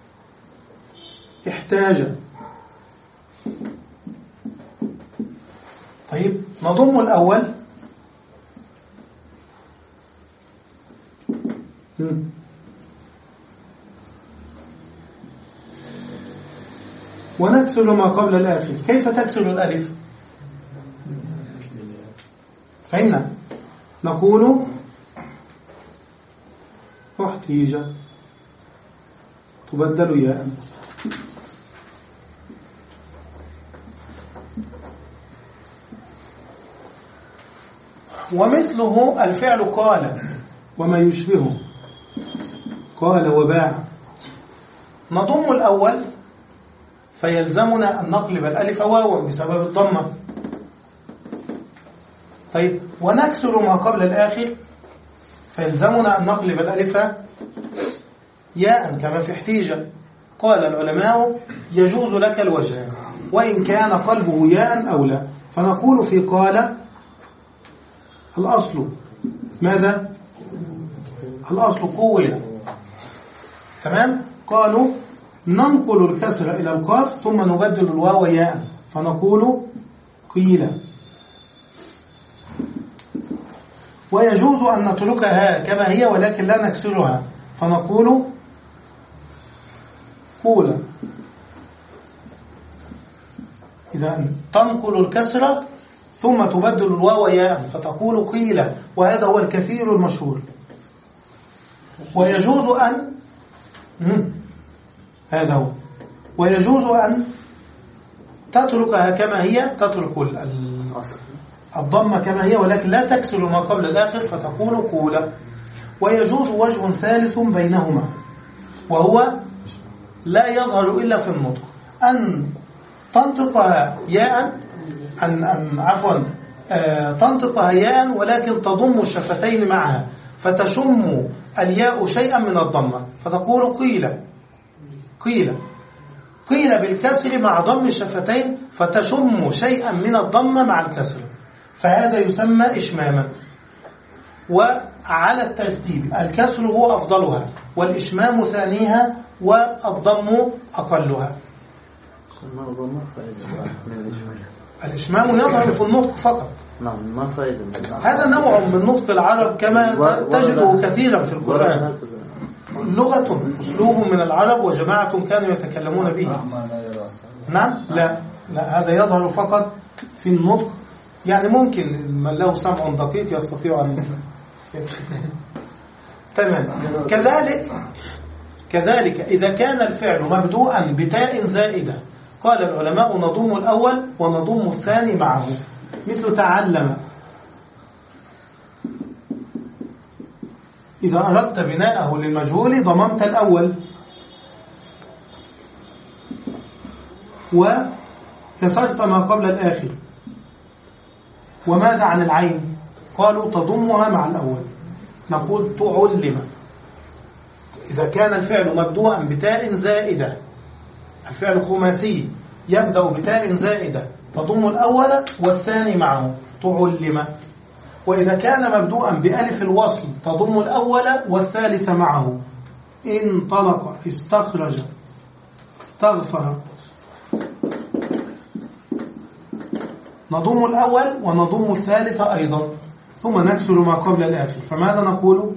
احتاج. طيب نضم الأول ونكسر ما قبل الآخر. كيف تكسر الألف؟ فهمنا. نقول احتيج تبدل ياء. ومثله الفعل قال وما يشبهه، قال وباع. نضم الأول فيلزمنا أن نقلب الألف واوا بسبب الضمة. طيب ونكسر ما قبل الآخر فيلزمنا أن نقلب الألف ياء كما في احتيجة. قال العلماء يجوز لك الوجهان وإن كان قلبه ياء أو لا. فنقول في قال الأصل ماذا؟ الأصل قوية. تمام؟ قالوا ننقل الكسر إلى القاف ثم نبدل الواو ياء فنقول قيل. ويجوز أن نتركها كما هي ولكن لا نكسرها فنقول قول. إذا تنقل الكسر ثم تبدل الواو ياء فتقول قيل، وهذا هو الكثير المشهور. ويجوز أن هذا هو ويجوز أن تتركها كما هي، تترك الضمة كما هي ولكن لا تكسر ما قبل الآخر فتقول قول. ويجوز وجه ثالث بينهما وهو لا يظهر إلا في النطق، أن تنطقها ياء أن, أن عفوا آه تنطقها ياء ولكن تضم الشفتين معها فتشم الياء شيئا من الضمة فتقول قيل. قيل قيل بالكسر مع ضم الشفتين فتشم شيئا من الضمة مع الكسر، فهذا يسمى إشماما. وعلى الترتيب الكسر هو أفضلها والإشمام ثانيها والضم أقلها. الإشمام يظهر في النطق فقط. نعم ما فائدة. هذا نوع من نطق العرب كما تجده كثيرا في القرآن. لغة أسلوب من العرب وجماعة كانوا يتكلمون به. نعم لا لا هذا يظهر فقط في النطق، يعني ممكن من له سمع دقيق يستطيع أن تمام. كذلك كذلك إذا كان الفعل مبدوءا بتاء زائدة قال العلماء نضم الأول ونضم الثاني معه، مثل تعلم. إذا أردت بناءه للمجهول ضممت الأول وكسرت ما قبل الآخر. وماذا عن العين؟ قالوا تضمها مع الأول، نقول تعلم. إذا كان الفعل مبدوءا بتاء زائدة، الفعل خماسي يبدأ بتاء زائدة تضم الأول والثاني معه تعلم. وإذا كان مبدوءا بألف الوصل تضم الأول والثالث معه، انطلق استخرج استغفر. نضم الأول ونضم الثالث أيضا ثم نكسر ما قبل الآخر. فماذا نقول؟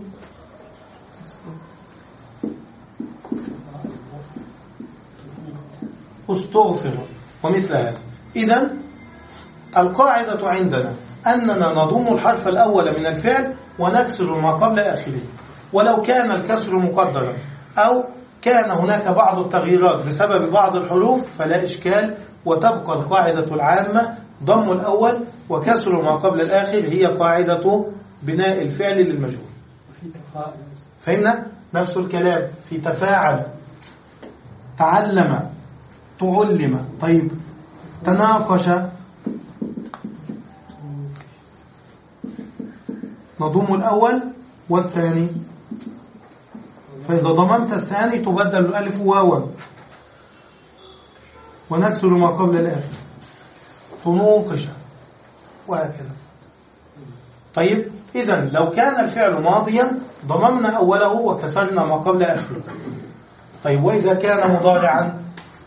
استغفر ومثل هذا. إذن القاعدة عندنا أننا نضم الحرف الأول من الفعل ونكسر ما قبل آخره، ولو كان الكسر مقدرا أو كان هناك بعض التغييرات بسبب بعض الحروف فلا إشكال، وتبقى القاعدة العامة ضم الأول وكسر ما قبل الآخر هي قاعدة بناء الفعل للمجهول. فهمنا؟ نفس الكلام في تفاعل، تعلم، تعلم. طيب تناقش نضم الأول والثاني، فإذا ضممت الثاني تبدل الألف واوا ونكسر ما قبل الآخر. تنوقش وهكذا. طيب إذن لو كان الفعل ماضيا ضممنا أوله وكسرنا ما قبل آخره. طيب وإذا كان مضارعا؟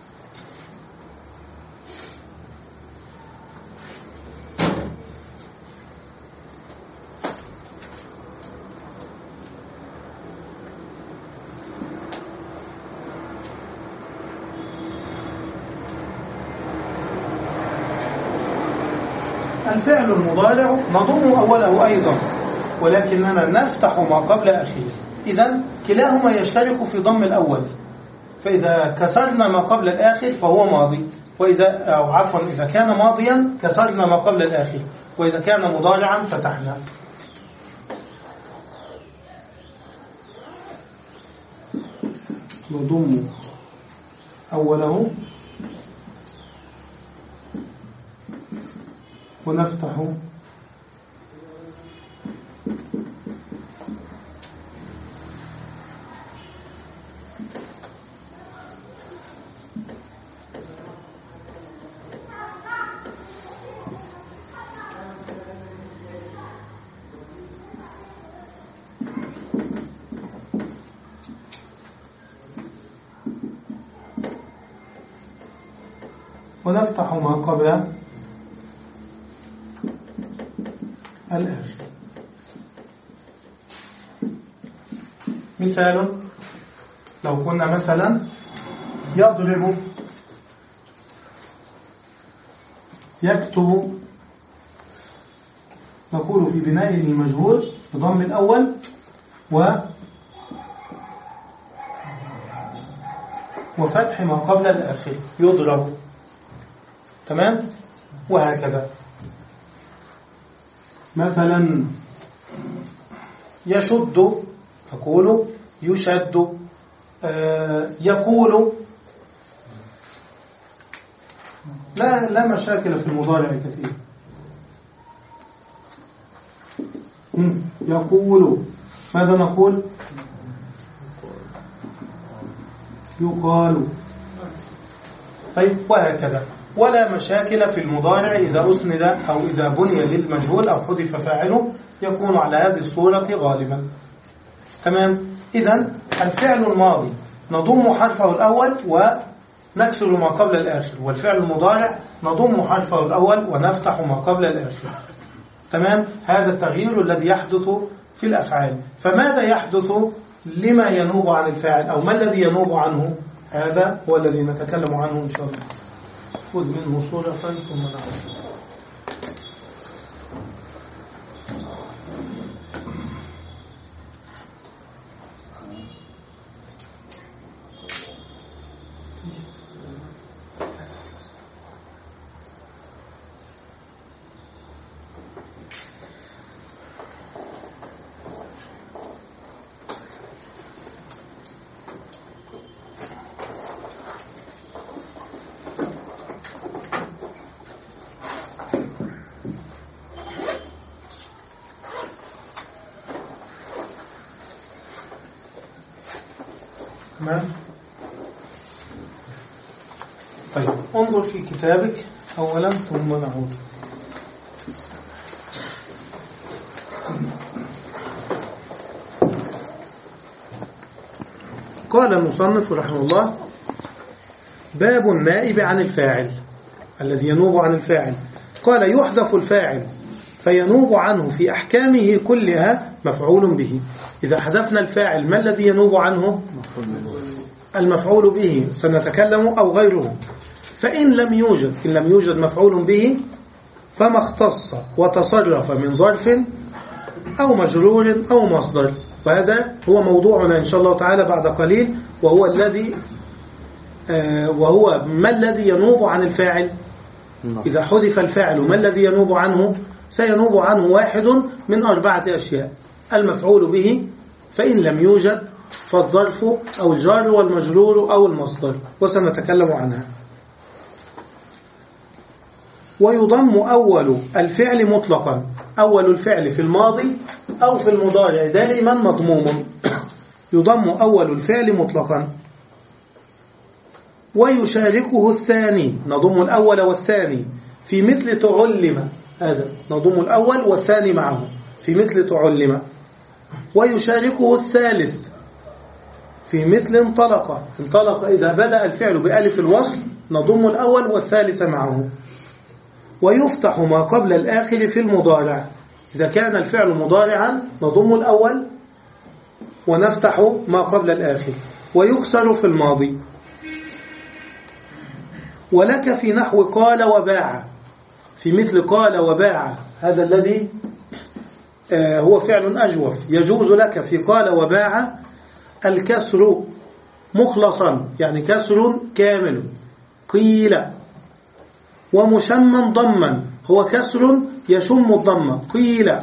الفعل المضارع نضم أوله أيضا ولكننا نفتح ما قبل آخره. إذن كلاهما يشترك في ضم الأول، فإذا كسرنا ما قبل الآخر فهو ماضي، وإذا أو عفوا إذا كان ماضيا كسرنا ما قبل الآخر، وإذا كان مضارعا فتحنا. نضم أوله ونفتح ونفتح ما قبل الآخر. مثال: لو كنا مثلا يضرب، يكتب، نقول في بناء المجهول بضم الأول و وفتح ما قبل الآخر، يضرب. تمام؟ وهكذا. مثلا يشد، نقول يشد. آه يقول، لا لا مشاكل في المضارع كثير. يقول، ماذا نقول؟ يقال. طيب وهكذا. ولا مشاكل في المضارع إذا أسند أو إذا بني للمجهول أو حذف فاعله، يكون على هذه الصورة غالبا. تمام؟ إذن الفعل الماضي نضم حرفه الأول ونكسر ما قبل الآخر، والفعل المضارع نضم حرفه الأول ونفتح ما قبل الآخر. تمام؟ هذا التغيير الذي يحدث في الأفعال. فماذا يحدث لما ينوب عن الفاعل، أو ما الذي ينوب عنه؟ هذا هو الذي نتكلم عنه إن شاء الله. خذ منه صورة ثم نعود. تمام؟ طيب انظر في كتابك أولا ثم نعود. قال المصنف رحمه الله: باب النائب عن الفاعل الذي ينوب عن الفاعل. قال: يحذف الفاعل فينوب عنه في أحكامه كلها مفعول به. إذا حذفنا الفاعل ما الذي ينوب عنه؟ المفعول به، سنتكلم أو غيره. فإن لم يوجد إن لم يوجد مفعول به فما اختص وتصرف من ظرف أو مجرور أو مصدر، وهذا هو موضوعنا إن شاء الله تعالى بعد قليل، وهو الذي آه وهو ما الذي ينوب عن الفاعل. إذا حذف الفاعل ما الذي ينوب عنه؟ سينوب عنه واحد من أربعة أشياء: المفعول به، فإن لم يوجد فالظرف أو الجار والمجرور أو المصدر، وسنتكلم عنها. ويضم أول الفعل مطلقا، أول الفعل في الماضي أو في المضارع دائما مضموم، يضم أول الفعل مطلقا. ويشاركه الثاني، نضم الأول والثاني في مثل تعلم، هذا نضم الأول والثاني معه في مثل تعلم. ويشاركه الثالث في مثل انطلق. انطلق إذا بدأ الفعل بألف الوصل نضم الأول والثالث معه. ويفتح ما قبل الآخر في المضارع. إذا كان الفعل مضارعا نضم الأول ونفتح ما قبل الآخر. ويكسر في الماضي. ولك في نحو قال وباع. في مثل قال وباع هذا الذي آه هو فعل أجوف. يجوز لك في قال وباع الكسر مخلصا يعني كسر كامل قيل. ومشما ضما هو كسر يشم الضم قيل.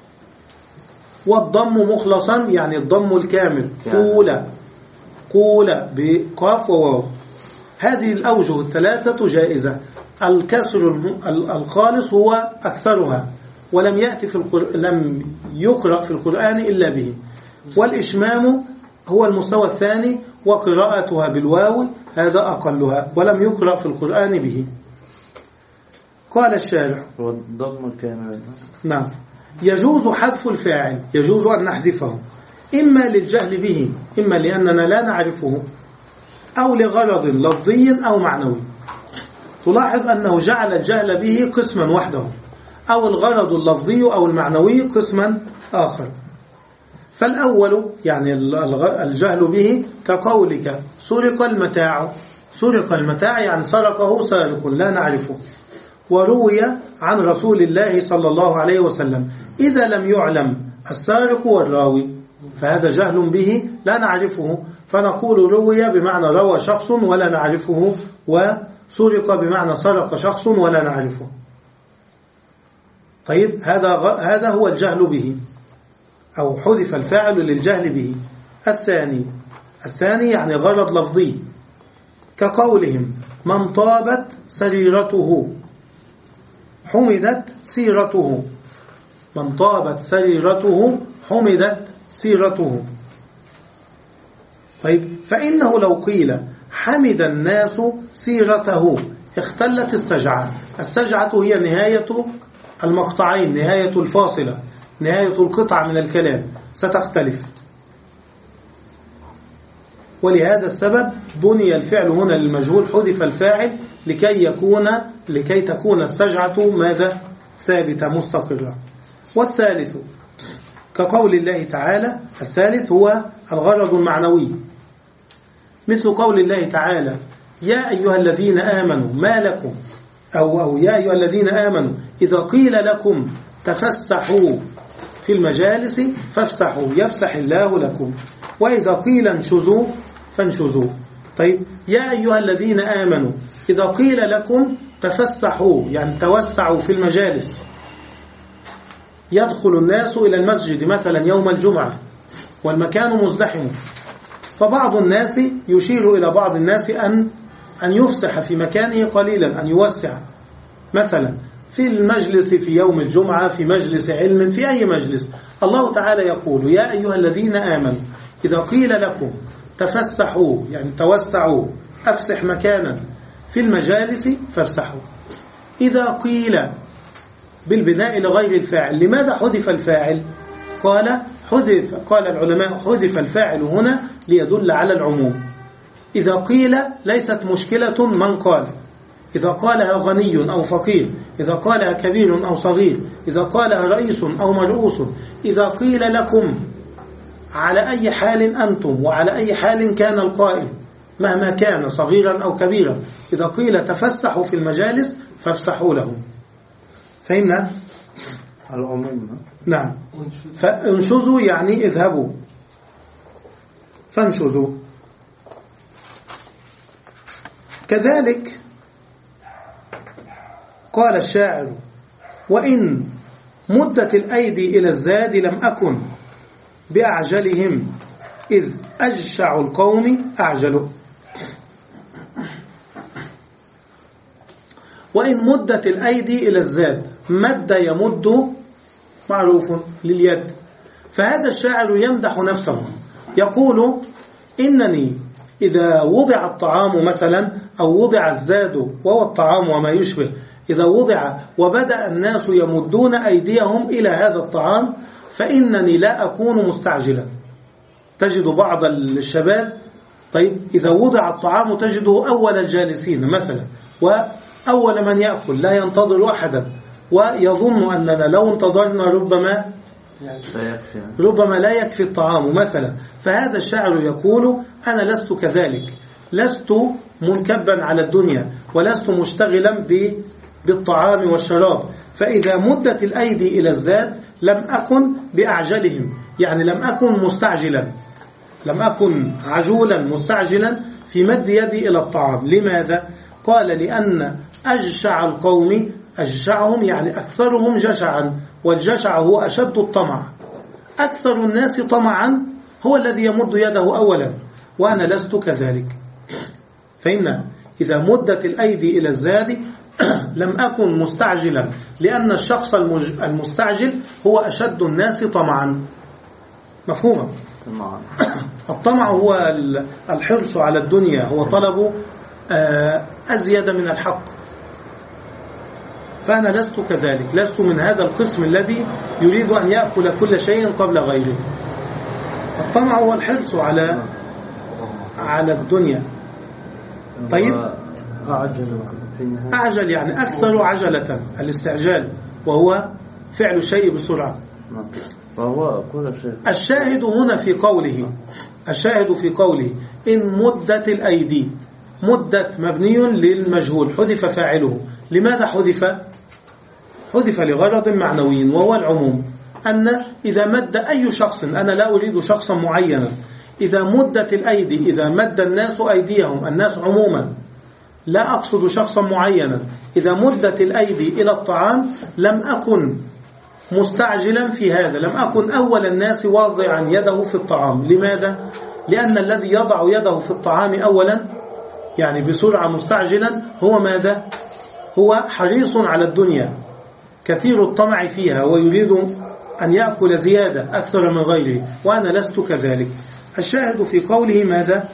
والضم مخلصا يعني الضم الكامل قول قول بقاف وواو. هذه الأوجه الثلاثة جائزة. الكسر الخالص هو أكثرها ولم يأتي في القر... لم يقرأ في القرآن إلا به. والإشمام هو المستوى الثاني وقراءتها بالواو هذا أقلها ولم يقرأ في القرآن به. قال الشارح والضم الكامل نعم يجوز حذف الفاعل. يجوز أن نحذفه إما للجهل به إما لأننا لا نعرفه أو لغرض لفظي أو معنوي. تلاحظ أنه جعل الجهل به قسما وحده أو الغرض اللفظي أو المعنوي قسما آخر. فالأول يعني الجهل به كقولك سرق المتاع. سرق المتاع يعني سرقه سارق لا نعرفه. وروي عن رسول الله صلى الله عليه وسلم إذا لم يعلم السارق والراوي فهذا جهل به لا نعرفه فنقول روي بمعنى روى شخص ولا نعرفه وسرق بمعنى سرق شخص ولا نعرفه. طيب هذا هذا هو الجهل به أو حذف الفاعل للجهل به. الثاني الثاني يعني غرض لفظي كقولهم من طابت سريرته حمدت سيرته. من طابت سريرته حمدت سيرته. طيب فإنه لو قيل حمد الناس سيرته اختلت السجعة. السجعة هي نهاية المقطعين نهاية الفاصلة نهاية القطعة من الكلام ستختلف. ولهذا السبب بني الفعل هنا للمجهول حذف الفاعل لكي يكون لكي تكون السجعة ماذا ثابتة مستقرة. والثالث كقول الله تعالى الثالث هو الغرض المعنوي مثل قول الله تعالى يا أيها الذين آمنوا ما لكم أو, أو يا أيها الذين آمنوا إذا قيل لكم تفسحوا في المجالس فافسحوا يفسح الله لكم. وإذا قيل انشزوا فانشزوا. طيب يا أيها الذين آمنوا إذا قيل لكم تفسحوا يعني توسعوا في المجالس. يدخل الناس إلى المسجد مثلا يوم الجمعة والمكان مزدحم فبعض الناس يشير إلى بعض الناس أن أن يفسح في مكانه قليلا أن يوسع مثلا في المجلس في يوم الجمعة في مجلس علم في أي مجلس. الله تعالى يقول يا أيها الذين آمنوا إذا قيل لكم تفسحوا يعني توسعوا أفسح مكانا في المجالس فافسحوا. إذا قيل بالبناء لغير الفاعل لماذا حذف الفاعل؟ قال حذف قال العلماء حذف الفاعل هنا ليدل على العموم. إذا قيل ليست مشكلة من قال إذا قالها غني أو فقير إذا قالها كبير أو صغير إذا قالها رئيس أو مرؤوس. إذا قيل لكم على أي حال أنتم وعلى أي حال كان القائل مهما كان صغيرا أو كبيرا. إذا قيل تفسحوا في المجالس فافسحوا لهم. فهمنا؟ العموم نعم. فانشزوا يعني اذهبوا فانشزوا. كذلك قال الشاعر وإن مدت الأيدي إلى الزاد لم أكن بأعجلهم إذ أجشع القوم أعجلوا. وإن مدت الأيدي إلى الزاد مد يمد معروف لليد. فهذا الشاعر يمدح نفسه يقول إنني إذا وضع الطعام مثلا أو وضع الزاد وهو الطعام وما يشبه، إذا وضع وبدأ الناس يمدون أيديهم إلى هذا الطعام فإنني لا أكون مستعجلا. تجد بعض الشباب طيب إذا وضع الطعام تجده أول الجالسين مثلا وأول من يأكل، لا ينتظر أحدا، ويظن أننا لو انتظرنا ربما ربما لا يكفي الطعام مثلا. فهذا الشاعر يقول أنا لست كذلك، لست منكبا على الدنيا ولست مشتغلا بالطعام والشراب، فإذا مدت الأيدي إلى الزاد لم أكن بأعجلهم، يعني لم أكن مستعجلا، لم أكن عجولا مستعجلا في مد يدي إلى الطعام. لماذا؟ قال لأن أجشع القوم، أجشعهم يعني أكثرهم جشعا، والجشع هو أشد الطمع، أكثر الناس طمعا هو الذي يمد يده أولا، وأنا لست كذلك. فإن إذا مدت الأيدي إلى الزاد لم أكن مستعجلا، لأن الشخص المستعجل هو أشد الناس طمعا. مفهوما؟ الطمع هو الحرص على الدنيا، هو طلب أزيد من الحق، فأنا لست كذلك، لست من هذا القسم الذي يريد أن يأكل كل شيء قبل غيره. الطمع هو الحرص على على الدنيا. طيب أعجل يعني أكثر عجلة، الاستعجال وهو فعل الشيء بسرعة. فهو كل شيء. الشاهد هنا في قوله، الشاهد في قوله إن مدت الأيدي، مدت مبني للمجهول حذف فاعله. لماذا حذف؟ حذف لغرض معنوي وهو العموم، أن إذا مد أي شخص، أنا لا أريد شخصا معينا، إذا مدت الأيدي، إذا مد الناس أيديهم، الناس عموما لا أقصد شخصا معينا، إذا مدت الأيدي إلى الطعام لم أكن مستعجلا في هذا، لم أكن أول الناس واضعا يده في الطعام. لماذا؟ لأن الذي يضع يده في الطعام أولا يعني بسرعة مستعجلا هو ماذا؟ هو حريص على الدنيا، كثير الطمع فيها، ويريد أن يأكل زيادة أكثر من غيره، وأنا لست كذلك. الشاهد في قوله ماذا؟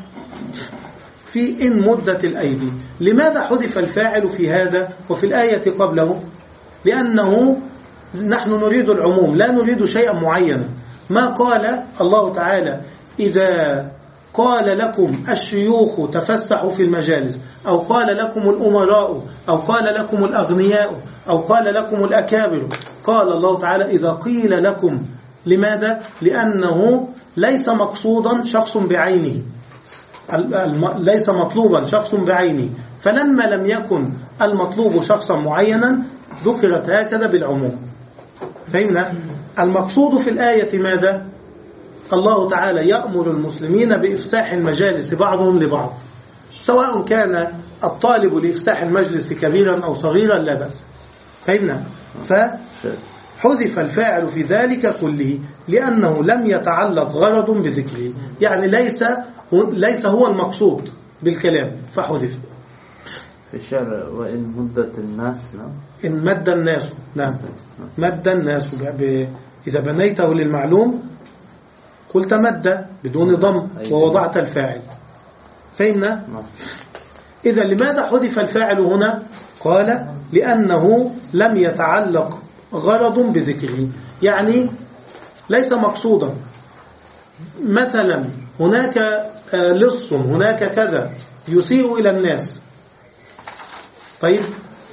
في إن مدت الأيدي. لماذا حذف الفاعل في هذا وفي الآية قبله؟ لأنه نحن نريد العموم، لا نريد شيئا معينا. ما قال الله تعالى إذا قال لكم الشيوخ تفسحوا في المجالس، أو قال لكم الأمراء، أو قال لكم الأغنياء، أو قال لكم الأكابر، قال الله تعالى إذا قيل لكم. لماذا؟ لأنه ليس مقصودا شخص بعينه، ليس مطلوبا شخص بعينه، فلما لم يكن المطلوب شخصا معينا ذكرت هكذا بالعموم. فهمنا؟ المقصود في الآية ماذا؟ الله تعالى يأمر المسلمين بإفساح المجالس بعضهم لبعض، سواء كان الطالب لإفساح المجلس كبيرا أو صغيرا لا بأس. فهمنا؟ فحذف الفاعل في ذلك كله لأنه لم يتعلق غرض بذكره، يعني ليس ليس هو المقصود بالكلام فحذف. في الشعر وإن مدت الناس، نعم، إن مد الناس، نعم، مد الناس ب... إذا بنيته للمعلوم قلت مد بدون ضم ووضعت الفاعل. فهمنا؟ إذا لماذا حذف الفاعل هنا؟ قال لأنه لم يتعلق غرض بذكره، يعني ليس مقصودا. مثلا هناك لص، هناك كذا يسيء إلى الناس، طيب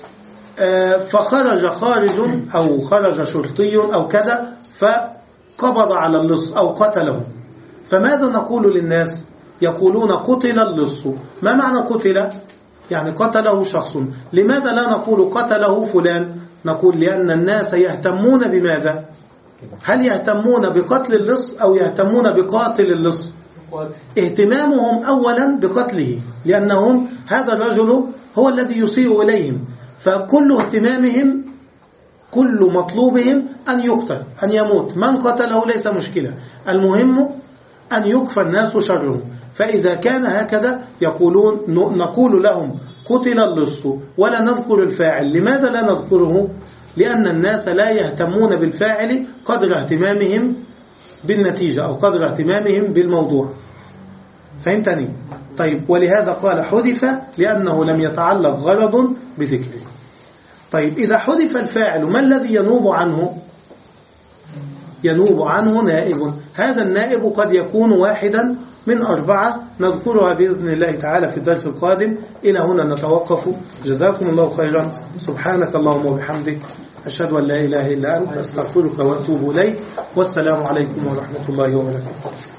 فخرج خارج أو خرج شرطي أو كذا فقبض على اللص أو قتله، فماذا نقول للناس؟ يقولون قتل اللص. ما معنى قتل؟ يعني قتله شخص. لماذا لا نقول قتله فلان؟ نقول لأن الناس يهتمون بماذا؟ هل يهتمون بقتل اللص أو يهتمون بقاتل اللص؟ اهتمامهم أولا بقتله، لأنهم هذا الرجل هو الذي يسيء إليهم، فكل اهتمامهم كل مطلوبهم أن يقتل، أن يموت. من قتله ليس مشكلة، المهم أن يكفى الناس شره. فإذا كان هكذا يقولون نقول لهم قتل اللص ولا نذكر الفاعل. لماذا لا نذكره؟ لأن الناس لا يهتمون بالفاعل قدر اهتمامهم بالنتيجة أو قدر اهتمامهم بالموضوع. فهمتني؟ طيب ولهذا قال حذف لأنه لم يتعلق غرض بذكره. طيب إذا حذف الفاعل ما الذي ينوب عنه؟ ينوب عنه نائب. هذا النائب قد يكون واحدا من أربعة نذكرها بإذن الله تعالى في الدرس القادم. إلى هنا نتوقف. جزاكم الله خيرا. سبحانك اللهم وبحمدك أشهد أن لا إله إلا أنت أستغفرك وأتوب إليك. والسلام عليكم ورحمة الله وبركاته.